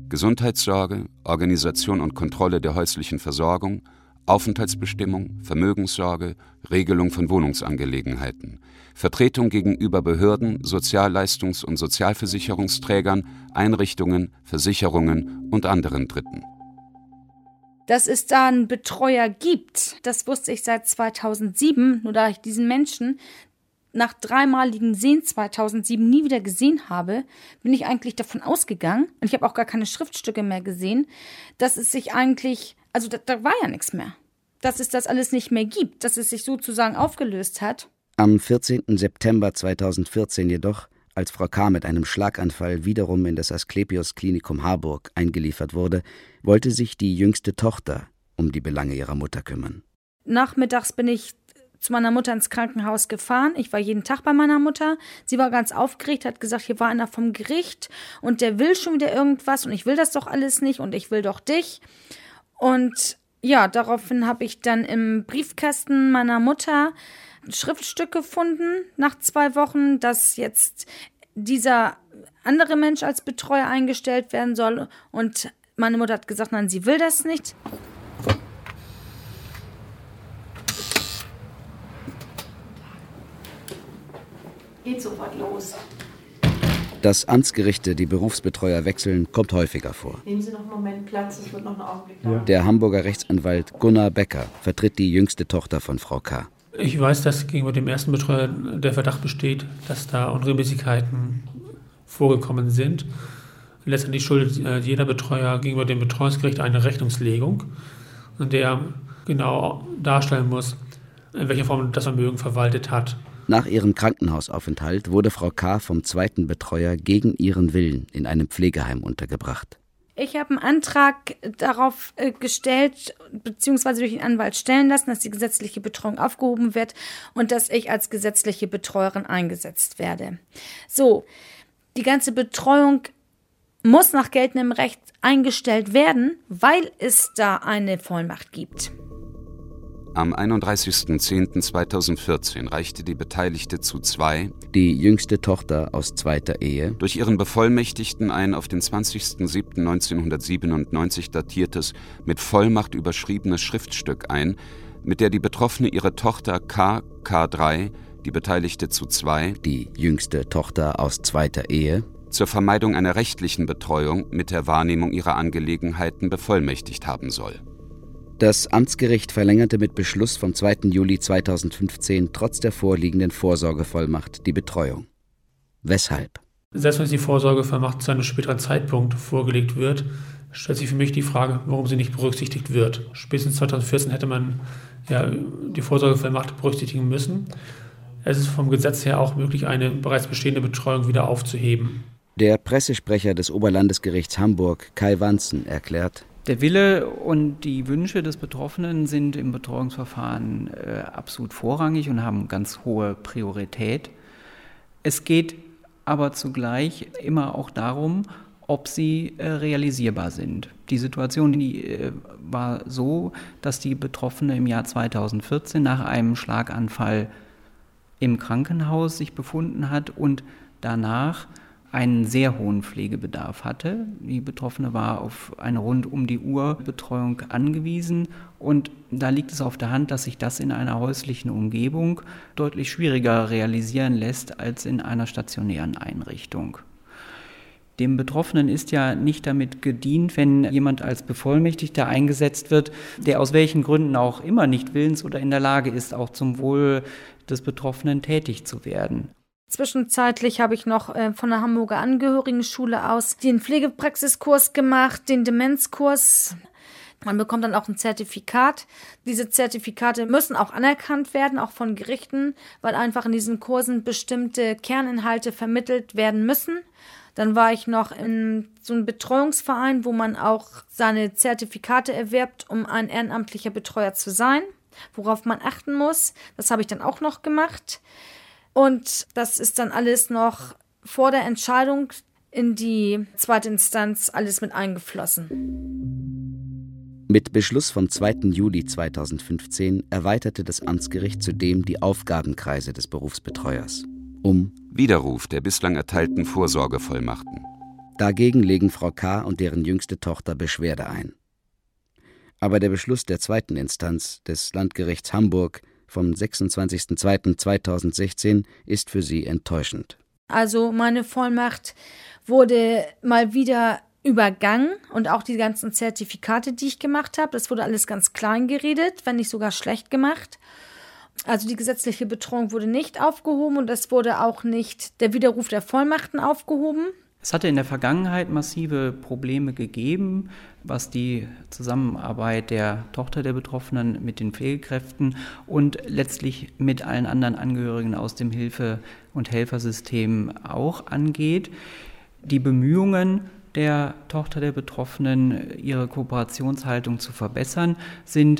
Gesundheitssorge, Organisation und Kontrolle der häuslichen Versorgung, Aufenthaltsbestimmung, Vermögenssorge, Regelung von Wohnungsangelegenheiten, Vertretung gegenüber Behörden, Sozialleistungs- und Sozialversicherungsträgern, Einrichtungen, Versicherungen und anderen Dritten. Dass es da einen Betreuer gibt, das wusste ich seit zweitausendsieben, nur da ich diesen Menschen nach dreimaligem Sehen zweitausendsieben nie wieder gesehen habe, bin ich eigentlich davon ausgegangen, und ich habe auch gar keine Schriftstücke mehr gesehen, dass es sich eigentlich, also da, da war ja nichts mehr, dass es das alles nicht mehr gibt, dass es sich sozusagen aufgelöst hat. Am vierzehnten September zweitausendvierzehn jedoch, als Frau K. mit einem Schlaganfall wiederum in das Asklepios-Klinikum Harburg eingeliefert wurde, wollte sich die jüngste Tochter um die Belange ihrer Mutter kümmern. Nachmittags bin ich zu meiner Mutter ins Krankenhaus gefahren. Ich war jeden Tag bei meiner Mutter. Sie war ganz aufgeregt, hat gesagt, hier war einer vom Gericht und der will schon wieder irgendwas und ich will das doch alles nicht und ich will doch dich. Und ja, daraufhin habe ich dann im Briefkasten meiner Mutter ein Schriftstück gefunden nach zwei Wochen, dass jetzt dieser andere Mensch als Betreuer eingestellt werden soll. Und meine Mutter hat gesagt, nein, sie will das nicht. Geht sofort los. Dass Amtsgerichte die Berufsbetreuer wechseln, kommt häufiger vor. Nehmen Sie noch einen Moment Platz, es wird noch einen Augenblick dauern. Der Hamburger Rechtsanwalt Gunnar Becker vertritt die jüngste Tochter von Frau K. Ich weiß, dass gegenüber dem ersten Betreuer der Verdacht besteht, dass da Unregelmäßigkeiten vorgekommen sind. Letztendlich schuldet jeder Betreuer gegenüber dem Betreuungsgericht eine Rechnungslegung, in der er genau darstellen muss, in welcher Form das Vermögen verwaltet hat. Nach ihrem Krankenhausaufenthalt wurde Frau K. vom zweiten Betreuer gegen ihren Willen in einem Pflegeheim untergebracht. Ich habe einen Antrag darauf gestellt, beziehungsweise durch den Anwalt stellen lassen, dass die gesetzliche Betreuung aufgehoben wird und dass ich als gesetzliche Betreuerin eingesetzt werde. So, die ganze Betreuung muss nach geltendem Recht eingestellt werden, weil es da eine Vollmacht gibt. Am einunddreißigsten zehnten zweitausendvierzehn reichte die Beteiligte zu zwei, die jüngste Tochter aus zweiter Ehe, durch ihren Bevollmächtigten ein auf den zwanzigsten siebten neunzehnhundertsiebenundneunzig datiertes, mit Vollmacht überschriebenes Schriftstück ein, mit der die Betroffene ihre Tochter K. K drei, die Beteiligte zu zwei, die jüngste Tochter aus zweiter Ehe, zur Vermeidung einer rechtlichen Betreuung mit der Wahrnehmung ihrer Angelegenheiten bevollmächtigt haben soll. Das Amtsgericht verlängerte mit Beschluss vom zweiten Juli zweitausendfünfzehn trotz der vorliegenden Vorsorgevollmacht die Betreuung. Weshalb? Selbst wenn die Vorsorgevollmacht zu einem späteren Zeitpunkt vorgelegt wird, stellt sich für mich die Frage, warum sie nicht berücksichtigt wird. Spätestens zweitausendvierzehn hätte man ja die Vorsorgevollmacht berücksichtigen müssen. Es ist vom Gesetz her auch möglich, eine bereits bestehende Betreuung wieder aufzuheben. Der Pressesprecher des Oberlandesgerichts Hamburg, Kai Wanzen, erklärt: Der Wille und die Wünsche des Betroffenen sind im Betreuungsverfahren äh, absolut vorrangig und haben ganz hohe Priorität. Es geht aber zugleich immer auch darum, ob sie äh, realisierbar sind. Die Situation die, äh, war so, dass die Betroffene im Jahr zweitausendvierzehn nach einem Schlaganfall im Krankenhaus sich befunden hat und danach einen sehr hohen Pflegebedarf hatte. Die Betroffene war auf eine Rund-um-die-Uhr-Betreuung angewiesen und da liegt es auf der Hand, dass sich das in einer häuslichen Umgebung deutlich schwieriger realisieren lässt als in einer stationären Einrichtung. Dem Betroffenen ist ja nicht damit gedient, wenn jemand als Bevollmächtigter eingesetzt wird, der aus welchen Gründen auch immer nicht willens oder in der Lage ist, auch zum Wohl des Betroffenen tätig zu werden. Zwischenzeitlich habe ich noch äh, von der Hamburger Angehörigenschule aus den Pflegepraxiskurs gemacht, den Demenzkurs. Man bekommt dann auch ein Zertifikat. Diese Zertifikate müssen auch anerkannt werden, auch von Gerichten, weil einfach in diesen Kursen bestimmte Kerninhalte vermittelt werden müssen. Dann war ich noch in so einem Betreuungsverein, wo man auch seine Zertifikate erwirbt, um ein ehrenamtlicher Betreuer zu sein, worauf man achten muss. Das habe ich dann auch noch gemacht. Und das ist dann alles noch vor der Entscheidung in die zweite Instanz alles mit eingeflossen. Mit Beschluss vom zweiten Juli zweitausendfünfzehn erweiterte das Amtsgericht zudem die Aufgabenkreise des Berufsbetreuers um Widerruf der bislang erteilten Vorsorgevollmachten, Dagegen legen Frau K. und deren jüngste Tochter Beschwerde ein. Aber der Beschluss der zweiten Instanz des Landgerichts Hamburg vom sechsundzwanzigsten zweiten zweitausendsechzehn ist für sie enttäuschend. Also meine Vollmacht wurde mal wieder übergangen und auch die ganzen Zertifikate, die ich gemacht habe, das wurde alles ganz klein geredet, wenn nicht sogar schlecht gemacht. Also die gesetzliche Betreuung wurde nicht aufgehoben und es wurde auch nicht der Widerruf der Vollmachten aufgehoben. Es hatte in der Vergangenheit massive Probleme gegeben, was die Zusammenarbeit der Tochter der Betroffenen mit den Pflegekräften und letztlich mit allen anderen Angehörigen aus dem Hilfe- und Helfersystem auch angeht. Die Bemühungen der Tochter der Betroffenen, ihre Kooperationshaltung zu verbessern, sind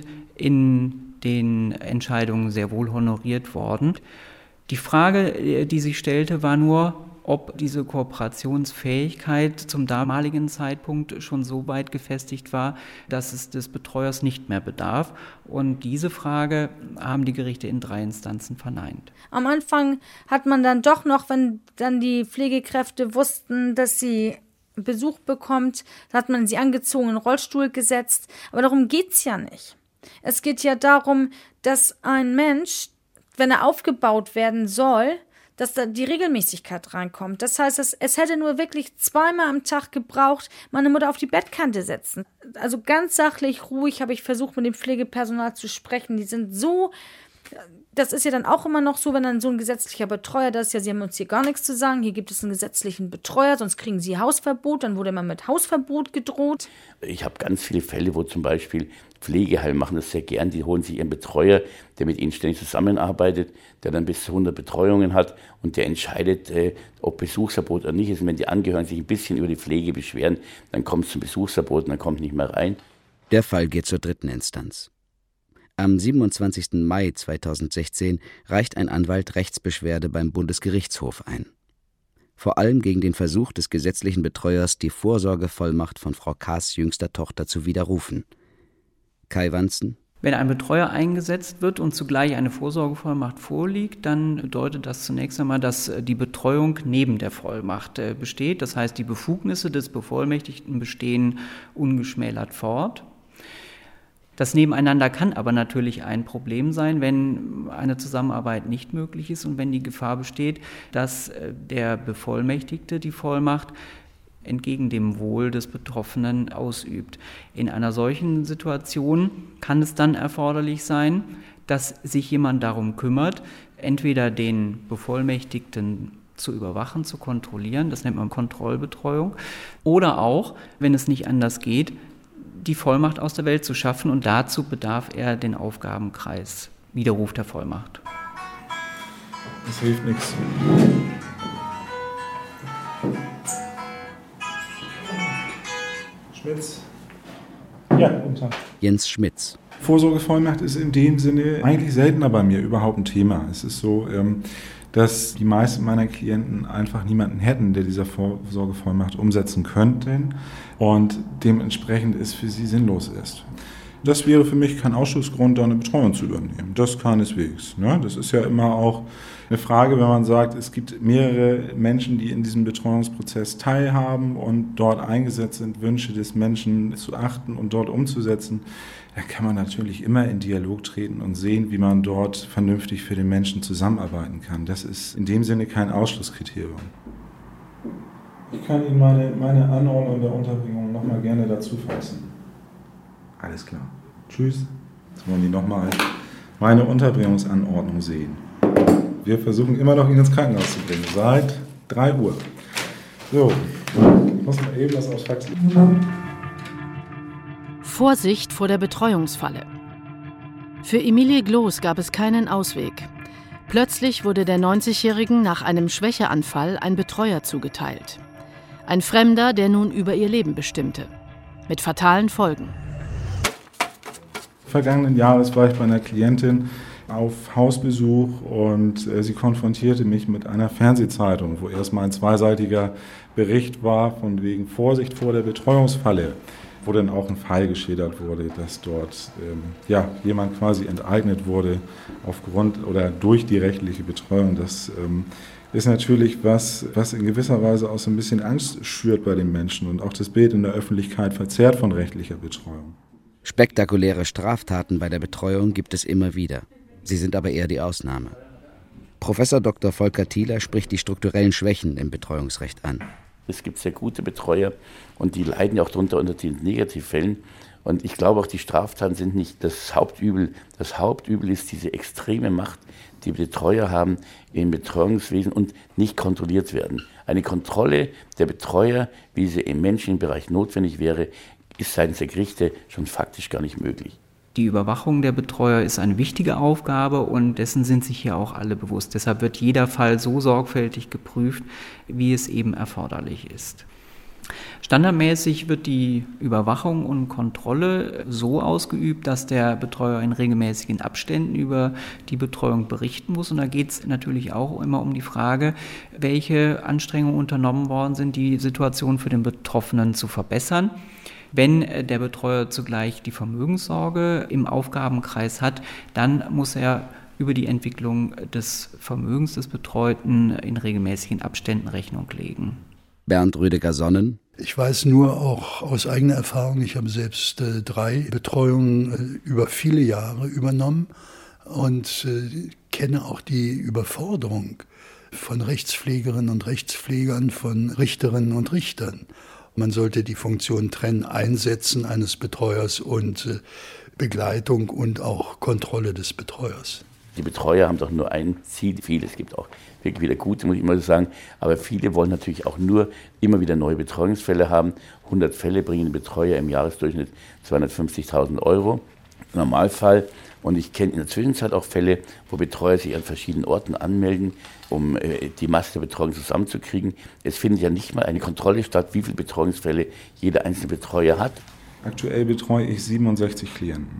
in den Entscheidungen sehr wohl honoriert worden. Die Frage, die sich stellte, war nur, ob diese Kooperationsfähigkeit zum damaligen Zeitpunkt schon so weit gefestigt war, dass es des Betreuers nicht mehr bedarf. Und diese Frage haben die Gerichte in drei Instanzen verneint. Am Anfang hat man dann doch noch, wenn dann die Pflegekräfte wussten, dass sie Besuch bekommt, hat man sie angezogen in den Rollstuhl gesetzt. Aber darum geht's ja nicht. Es geht ja darum, dass ein Mensch, wenn er aufgebaut werden soll, dass da die Regelmäßigkeit reinkommt. Das heißt, es, es hätte nur wirklich zweimal am Tag gebraucht, meine Mutter auf die Bettkante setzen. Also ganz sachlich, ruhig habe ich versucht, mit dem Pflegepersonal zu sprechen. Die sind so, das ist ja dann auch immer noch so, wenn dann so ein gesetzlicher Betreuer, das ist ja, sie haben uns hier gar nichts zu sagen, hier gibt es einen gesetzlichen Betreuer, sonst kriegen sie Hausverbot, dann wurde immer mit Hausverbot gedroht. Ich habe ganz viele Fälle, wo zum Beispiel Pflegeheime machen das sehr gern, die holen sich ihren Betreuer, der mit ihnen ständig zusammenarbeitet, der dann bis zu hundert Betreuungen hat und der entscheidet, äh, ob Besuchsverbot oder nicht ist. Und wenn die Angehörigen sich ein bisschen über die Pflege beschweren, dann kommt es zum Besuchsverbot und dann kommt nicht mehr rein. Der Fall geht zur dritten Instanz. Am siebenundzwanzigsten Mai zweitausendsechzehn reicht ein Anwalt Rechtsbeschwerde beim Bundesgerichtshof ein. Vor allem gegen den Versuch des gesetzlichen Betreuers, die Vorsorgevollmacht von Frau K.'s jüngster Tochter zu widerrufen. Kai Wanzen. Wenn ein Betreuer eingesetzt wird und zugleich eine Vorsorgevollmacht vorliegt, dann bedeutet das zunächst einmal, dass die Betreuung neben der Vollmacht besteht. Das heißt, die Befugnisse des Bevollmächtigten bestehen ungeschmälert fort. Das Nebeneinander kann aber natürlich ein Problem sein, wenn eine Zusammenarbeit nicht möglich ist und wenn die Gefahr besteht, dass der Bevollmächtigte die Vollmacht entgegen dem Wohl des Betroffenen ausübt. In einer solchen Situation kann es dann erforderlich sein, dass sich jemand darum kümmert, entweder den Bevollmächtigten zu überwachen, zu kontrollieren, das nennt man Kontrollbetreuung, oder auch, wenn es nicht anders geht, die Vollmacht aus der Welt zu schaffen und dazu bedarf er den Aufgabenkreis Widerruf der Vollmacht. Das hilft nichts. Schmitz. Ja, guten Tag. Jens Schmitz. Vorsorgevollmacht ist in dem Sinne eigentlich seltener bei mir überhaupt ein Thema. Es ist so, dass die meisten meiner Klienten einfach niemanden hätten, der diese Vorsorgevollmacht umsetzen könnte und dementsprechend es für sie sinnlos ist. Das wäre für mich kein Ausschlussgrund, da eine Betreuung zu übernehmen. Das keineswegs. Ne? Das ist ja immer auch eine Frage, wenn man sagt, es gibt mehrere Menschen, die in diesem Betreuungsprozess teilhaben und dort eingesetzt sind, Wünsche des Menschen zu achten und dort umzusetzen. Da kann man natürlich immer in Dialog treten und sehen, wie man dort vernünftig für den Menschen zusammenarbeiten kann. Das ist in dem Sinne kein Ausschlusskriterium. Ich kann Ihnen meine, meine Anordnung der Unterbringung nochmal gerne dazu fassen. Alles klar. Tschüss. Jetzt wollen die nochmal meine Unterbringungsanordnung sehen. Wir versuchen immer noch, ihn ins Krankenhaus zu bringen. Seit drei Uhr. So, ich muss mal eben das aufs Fax legen. Vorsicht vor der Betreuungsfalle. Für Emilie Gloß gab es keinen Ausweg. Plötzlich wurde der neunzigjährigen nach einem Schwächeanfall ein Betreuer zugeteilt. Ein Fremder, der nun über ihr Leben bestimmte. Mit fatalen Folgen. Vergangenen Jahres war ich bei einer Klientin auf Hausbesuch und äh, sie konfrontierte mich mit einer Fernsehzeitung, wo erstmal ein zweiseitiger Bericht war von wegen Vorsicht vor der Betreuungsfalle, wo dann auch ein Fall geschildert wurde, dass dort ähm, ja, jemand quasi enteignet wurde aufgrund oder durch die rechtliche Betreuung. Das ähm, ist natürlich was, was in gewisser Weise auch so ein bisschen Angst schürt bei den Menschen und auch das Bild in der Öffentlichkeit verzerrt von rechtlicher Betreuung. Spektakuläre Straftaten bei der Betreuung gibt es immer wieder. Sie sind aber eher die Ausnahme. Professor Doktor Volker Thieler spricht die strukturellen Schwächen im Betreuungsrecht an. Es gibt sehr gute Betreuer und die leiden ja auch darunter unter den Negativfällen. Und ich glaube auch, die Straftaten sind nicht das Hauptübel. Das Hauptübel ist diese extreme Macht, die Betreuer haben im Betreuungswesen und nicht kontrolliert werden. Eine Kontrolle der Betreuer, wie sie im menschlichen Bereich notwendig wäre, ist seitens der Gerichte schon faktisch gar nicht möglich. Die Überwachung der Betreuer ist eine wichtige Aufgabe und dessen sind sich hier auch alle bewusst. Deshalb wird jeder Fall so sorgfältig geprüft, wie es eben erforderlich ist. Standardmäßig wird die Überwachung und Kontrolle so ausgeübt, dass der Betreuer in regelmäßigen Abständen über die Betreuung berichten muss. Und da geht es natürlich auch immer um die Frage, welche Anstrengungen unternommen worden sind, die Situation für den Betroffenen zu verbessern. Wenn der Betreuer zugleich die Vermögenssorge im Aufgabenkreis hat, dann muss er über die Entwicklung des Vermögens des Betreuten in regelmäßigen Abständen Rechnung legen. Bernd Rüdiger-Sonnen. Ich weiß nur auch aus eigener Erfahrung, ich habe selbst äh, drei Betreuungen äh, über viele Jahre übernommen und äh, kenne auch die Überforderung von Rechtspflegerinnen und Rechtspflegern, von Richterinnen und Richtern. Man sollte die Funktion trennen, Einsetzen eines Betreuers und äh, Begleitung und auch Kontrolle des Betreuers. Die Betreuer haben doch nur ein Ziel, viele, es gibt auch wirklich wieder gute, muss ich mal sagen, aber viele wollen natürlich auch nur immer wieder neue Betreuungsfälle haben. hundert Fälle bringen Betreuer im Jahresdurchschnitt zweihundertfünfzigtausend Euro, im Normalfall. Und ich kenne in der Zwischenzeit auch Fälle, wo Betreuer sich an verschiedenen Orten anmelden, um äh, die Masse der Betreuung zusammenzukriegen. Es findet ja nicht mal eine Kontrolle statt, wie viele Betreuungsfälle jeder einzelne Betreuer hat. Aktuell betreue ich siebenundsechzig Klienten.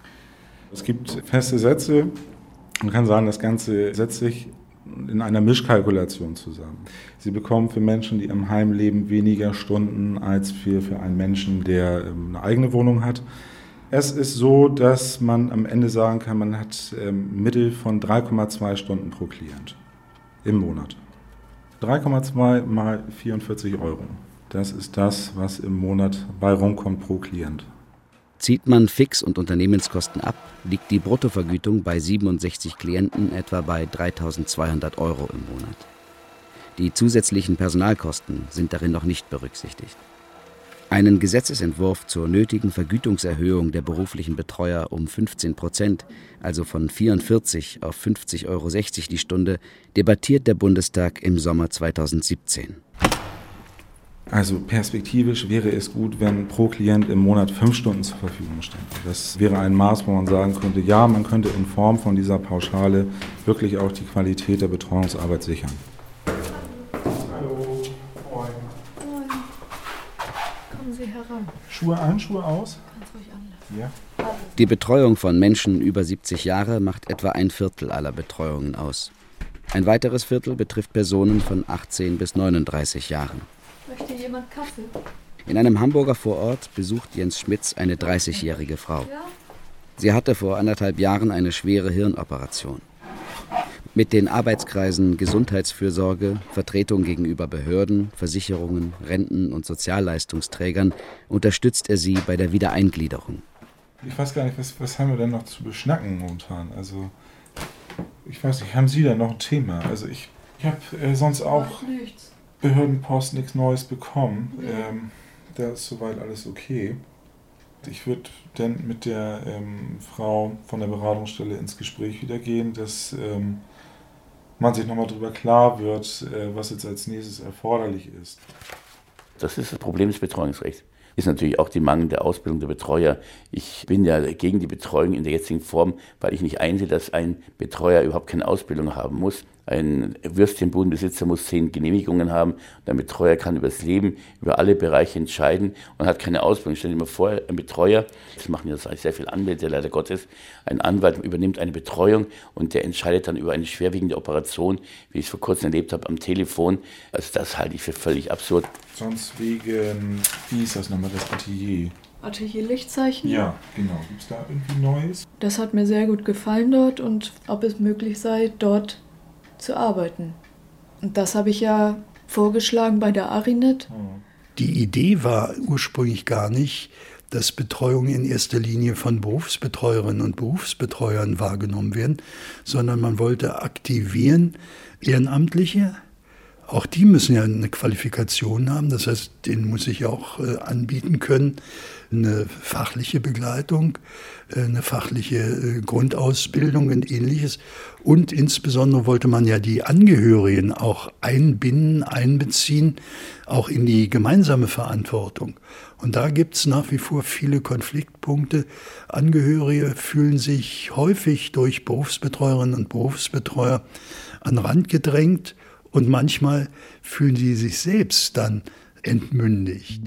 Es gibt feste Sätze. Man kann sagen, das Ganze setzt sich in einer Mischkalkulation zusammen. Sie bekommen für Menschen, die im Heim leben, weniger Stunden als für, für einen Menschen, der ähm, eine eigene Wohnung hat. Es ist so, dass man am Ende sagen kann, man hat ähm, Mittel von drei Komma zwei Stunden pro Klient im Monat. drei Komma zwei mal vierundvierzig Euro. Das ist das, was im Monat bei rumkommt pro Klient. Zieht man Fix- und Unternehmenskosten ab, liegt die Bruttovergütung bei siebenundsechzig Klienten etwa bei dreitausendzweihundert Euro im Monat. Die zusätzlichen Personalkosten sind darin noch nicht berücksichtigt. Einen Gesetzesentwurf zur nötigen Vergütungserhöhung der beruflichen Betreuer um fünfzehn Prozent, also von vierundvierzig auf fünfzig Euro sechzig die Stunde, debattiert der Bundestag im Sommer zweitausendsiebzehn. Also perspektivisch wäre es gut, wenn pro Klient im Monat fünf Stunden zur Verfügung ständen. Das wäre ein Maß, wo man sagen könnte, ja, man könnte in Form von dieser Pauschale wirklich auch die Qualität der Betreuungsarbeit sichern. Hallo, moin. Moin. Kommen Sie heran. Schuhe an, Schuhe aus? Ganz ruhig anlassen. Ja. Die Betreuung von Menschen über siebzig Jahre macht etwa ein Viertel aller Betreuungen aus. Ein weiteres Viertel betrifft Personen von achtzehn bis neununddreißig Jahren. Möchte jemand Kaffee? In einem Hamburger Vorort besucht Jens Schmitz eine dreißigjährige Frau. Sie hatte vor anderthalb Jahren eine schwere Hirnoperation. Mit den Arbeitskreisen Gesundheitsfürsorge, Vertretung gegenüber Behörden, Versicherungen, Renten- und Sozialleistungsträgern unterstützt er sie bei der Wiedereingliederung. Ich weiß gar nicht, was, was haben wir denn noch zu beschnacken momentan? Also, ich weiß nicht, haben Sie da noch ein Thema? Also ich, ich habe äh, sonst auch Behördenpost nichts Neues bekommen. Ja. Ähm, da ist soweit alles okay. Ich würde dann mit der ähm, Frau von der Beratungsstelle ins Gespräch wieder gehen, dass ähm, man sich nochmal darüber klar wird, äh, was jetzt als nächstes erforderlich ist. Das ist das Problem des Betreuungsrechts. Ist natürlich auch die mangelnde Ausbildung der Betreuer. Ich bin ja gegen die Betreuung in der jetzigen Form, weil ich nicht einsehe, dass ein Betreuer überhaupt keine Ausbildung haben muss. Ein Würstchenbudenbesitzer muss zehn Genehmigungen haben. Und ein Betreuer kann über das Leben, über alle Bereiche entscheiden und hat keine Ausbildung. Stell dir mal vor, ein Betreuer, das machen ja sehr viele Anwälte, leider Gottes, ein Anwalt übernimmt eine Betreuung und der entscheidet dann über eine schwerwiegende Operation, wie ich es vor kurzem erlebt habe, am Telefon. Also das halte ich für völlig absurd. Sonst wegen, wie ist das nochmal, das Atelier? Atelier Lichtzeichen? Ja, genau. Gibt es da irgendwie Neues? Das hat mir sehr gut gefallen dort und ob es möglich sei, dort zu arbeiten. Und das habe ich ja vorgeschlagen bei der Arinet. Die Idee war ursprünglich gar nicht, dass Betreuung in erster Linie von Berufsbetreuerinnen und Berufsbetreuern wahrgenommen werden, sondern man wollte aktivieren Ehrenamtliche. Auch die müssen ja eine Qualifikation haben, das heißt, denen muss ich auch äh, anbieten können, eine fachliche Begleitung, äh, eine fachliche äh, Grundausbildung und Ähnliches. Und insbesondere wollte man ja die Angehörigen auch einbinden, einbeziehen, auch in die gemeinsame Verantwortung. Und da gibt es nach wie vor viele Konfliktpunkte. Angehörige fühlen sich häufig durch Berufsbetreuerinnen und Berufsbetreuer an den Rand gedrängt. Und manchmal fühlen sie sich selbst dann entmündigt.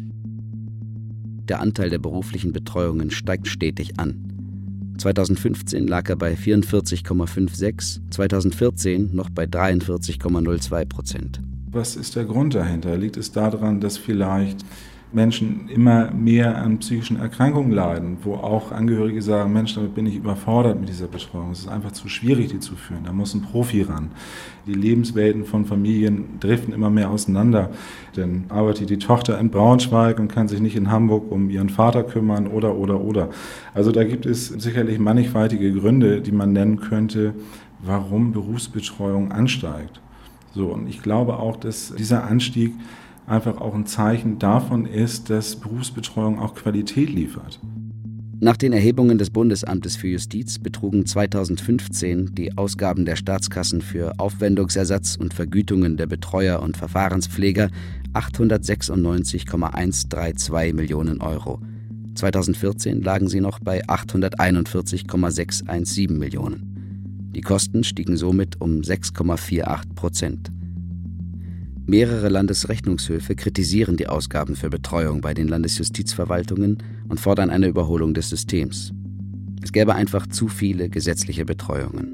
Der Anteil der beruflichen Betreuungen steigt stetig an. zweitausendfünfzehn lag er bei vierundvierzig Komma sechsundfünfzig, zweitausendvierzehn noch bei dreiundvierzig Komma null zwei Prozent. Was ist der Grund dahinter? Liegt es daran, dass vielleicht Menschen immer mehr an psychischen Erkrankungen leiden, wo auch Angehörige sagen, Mensch, damit bin ich überfordert mit dieser Betreuung. Es ist einfach zu schwierig, die zu führen. Da muss ein Profi ran. Die Lebenswelten von Familien driften immer mehr auseinander. Dann arbeitet die Tochter in Braunschweig und kann sich nicht in Hamburg um ihren Vater kümmern oder, oder, oder. Also da gibt es sicherlich mannigfaltige Gründe, die man nennen könnte, warum Berufsbetreuung ansteigt. So, und ich glaube auch, dass dieser Anstieg einfach auch ein Zeichen davon ist, dass Berufsbetreuung auch Qualität liefert. Nach den Erhebungen des Bundesamtes für Justiz betrugen zweitausendfünfzehn die Ausgaben der Staatskassen für Aufwendungsersatz und Vergütungen der Betreuer und Verfahrenspfleger achthundertsechsundneunzig Komma hundertzweiunddreißig Millionen Euro. zweitausendvierzehn lagen sie noch bei achthunderteinundvierzig Komma sechshundertsiebzehn Millionen. Die Kosten stiegen somit um sechs Komma achtundvierzig Prozent. Mehrere Landesrechnungshöfe kritisieren die Ausgaben für Betreuung bei den Landesjustizverwaltungen und fordern eine Überholung des Systems. Es gäbe einfach zu viele gesetzliche Betreuungen.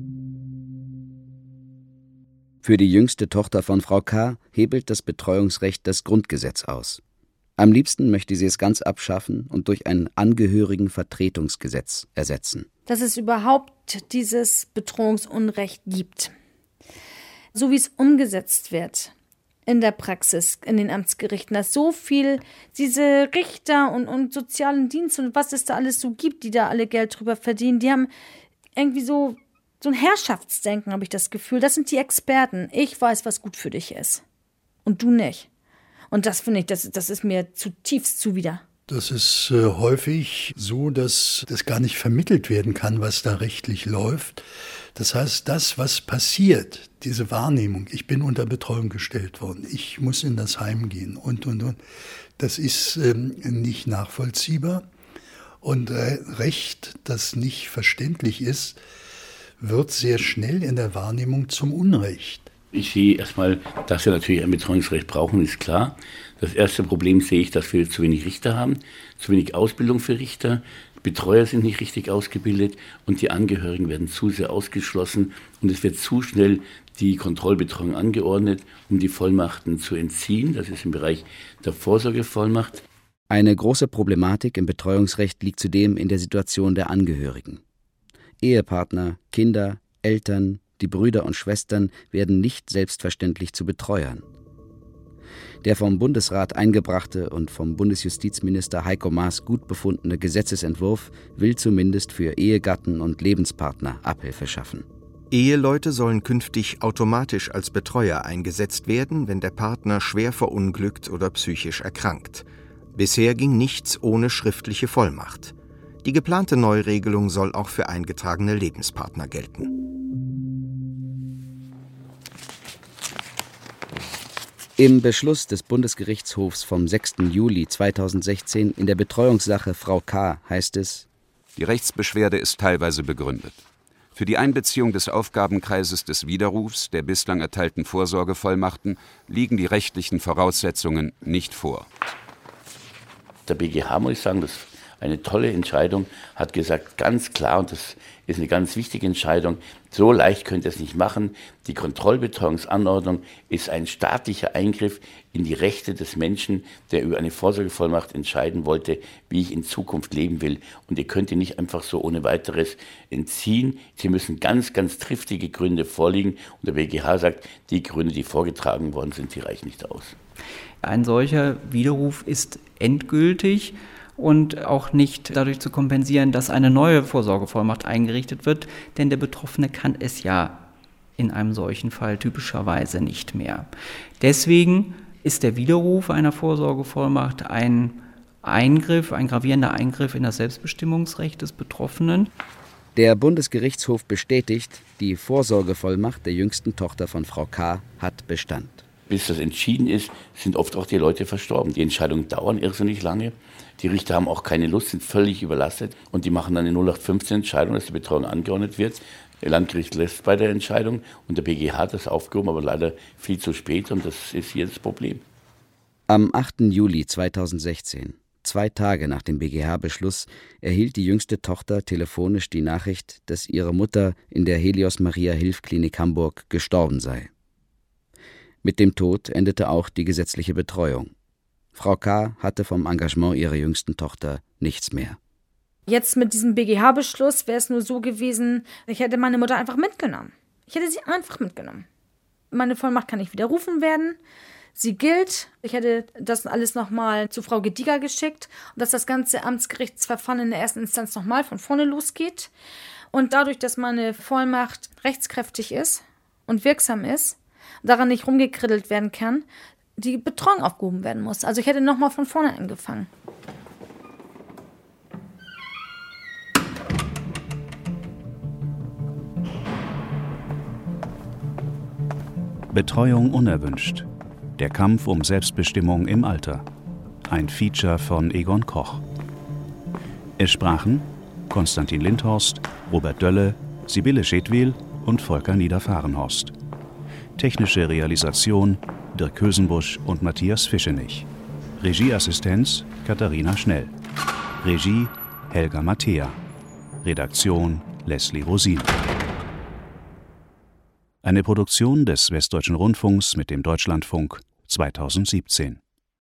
Für die jüngste Tochter von Frau K. hebelt das Betreuungsrecht das Grundgesetz aus. Am liebsten möchte sie es ganz abschaffen und durch ein Angehörigenvertretungsgesetz ersetzen. Dass es überhaupt dieses Betreuungsunrecht gibt. So wie es umgesetzt wird in der Praxis, in den Amtsgerichten, dass so viel diese Richter und, und sozialen Dienste und was es da alles so gibt, die da alle Geld drüber verdienen, die haben irgendwie so, so ein Herrschaftsdenken, habe ich das Gefühl. Das sind die Experten. Ich weiß, was gut für dich ist. Und du nicht. Und das finde ich, das, das ist mir zutiefst zuwider. Das ist äh, häufig so, dass das gar nicht vermittelt werden kann, was da rechtlich läuft. Das heißt, das, was passiert, diese Wahrnehmung, ich bin unter Betreuung gestellt worden, ich muss in das Heim gehen und, und, und, das ist ähm, nicht nachvollziehbar. Und äh, Recht, das nicht verständlich ist, wird sehr schnell in der Wahrnehmung zum Unrecht. Ich sehe erstmal, dass wir natürlich ein Betreuungsrecht brauchen, ist klar. Das erste Problem sehe ich, dass wir zu wenig Richter haben, zu wenig Ausbildung für Richter. Betreuer sind nicht richtig ausgebildet und die Angehörigen werden zu sehr ausgeschlossen und es wird zu schnell die Kontrollbetreuung angeordnet, um die Vollmachten zu entziehen. Das ist im Bereich der Vorsorgevollmacht. Eine große Problematik im Betreuungsrecht liegt zudem in der Situation der Angehörigen. Ehepartner, Kinder, Eltern, die Brüder und Schwestern werden nicht selbstverständlich zu Betreuern. Der vom Bundesrat eingebrachte und vom Bundesjustizminister Heiko Maas gut befundene Gesetzesentwurf will zumindest für Ehegatten und Lebenspartner Abhilfe schaffen. Eheleute sollen künftig automatisch als Betreuer eingesetzt werden, wenn der Partner schwer verunglückt oder psychisch erkrankt. Bisher ging nichts ohne schriftliche Vollmacht. Die geplante Neuregelung soll auch für eingetragene Lebenspartner gelten. Im Beschluss des Bundesgerichtshofs vom sechsten Juli zweitausendsechzehn in der Betreuungssache Frau K. heißt es: Die Rechtsbeschwerde ist teilweise begründet. Für die Einbeziehung des Aufgabenkreises des Widerrufs der bislang erteilten Vorsorgevollmachten liegen die rechtlichen Voraussetzungen nicht vor. Der B G H, muss ich sagen, das eine tolle Entscheidung, hat gesagt, ganz klar, und das ist eine ganz wichtige Entscheidung, so leicht könnt ihr es nicht machen. Die Kontrollbetreuungsanordnung ist ein staatlicher Eingriff in die Rechte des Menschen, der über eine Vorsorgevollmacht entscheiden wollte, wie ich in Zukunft leben will. Und ihr könnt ihr nicht einfach so ohne weiteres entziehen. Hier müssen ganz, ganz triftige Gründe vorliegen. Und der B G H sagt, die Gründe, die vorgetragen worden sind, die reichen nicht aus. Ein solcher Widerruf ist endgültig und auch nicht dadurch zu kompensieren, dass eine neue Vorsorgevollmacht eingerichtet wird, denn der Betroffene kann es ja in einem solchen Fall typischerweise nicht mehr. Deswegen ist der Widerruf einer Vorsorgevollmacht ein Eingriff, ein gravierender Eingriff in das Selbstbestimmungsrecht des Betroffenen. Der Bundesgerichtshof bestätigt, die Vorsorgevollmacht der jüngsten Tochter von Frau K. hat Bestand. Bis das entschieden ist, sind oft auch die Leute verstorben. Die Entscheidungen dauern irrsinnig lange. Die Richter haben auch keine Lust, sind völlig überlastet und die machen dann eine null acht fünfzehn Entscheidung, dass die Betreuung angeordnet wird. Der Landgericht lässt bei der Entscheidung und der B G H hat das aufgehoben, aber leider viel zu spät und das ist hier das Problem. Am achten Juli zweitausendsechzehn, zwei Tage nach dem B G H-Beschluss, erhielt die jüngste Tochter telefonisch die Nachricht, dass ihre Mutter in der Helios-Maria-Hilf-Klinik Hamburg gestorben sei. Mit dem Tod endete auch die gesetzliche Betreuung. Frau K. hatte vom Engagement ihrer jüngsten Tochter nichts mehr. Jetzt mit diesem B G H-Beschluss wäre es nur so gewesen, ich hätte meine Mutter einfach mitgenommen. Ich hätte sie einfach mitgenommen. Meine Vollmacht kann nicht widerrufen werden. Sie gilt. Ich hätte das alles nochmal zu Frau Gediger geschickt und dass das ganze Amtsgerichtsverfahren in der ersten Instanz nochmal von vorne losgeht. Und dadurch, dass meine Vollmacht rechtskräftig ist und wirksam ist, daran nicht rumgekrittelt werden kann, die Betreuung aufgehoben werden muss. Also ich hätte nochmal von vorne angefangen. Betreuung unerwünscht. Der Kampf um Selbstbestimmung im Alter. Ein Feature von Egon Koch. Es sprachen Konstantin Lindhorst, Robert Dölle, Sibylle Schedwil und Volker Niederfahrenhorst. Technische Realisation Dirk Hösenbusch und Matthias Fischenich. Regieassistenz Katharina Schnell. Regie Helga Mattea. Redaktion Leslie Rosin. Eine Produktion des Westdeutschen Rundfunks mit dem Deutschlandfunk zweitausendsiebzehn.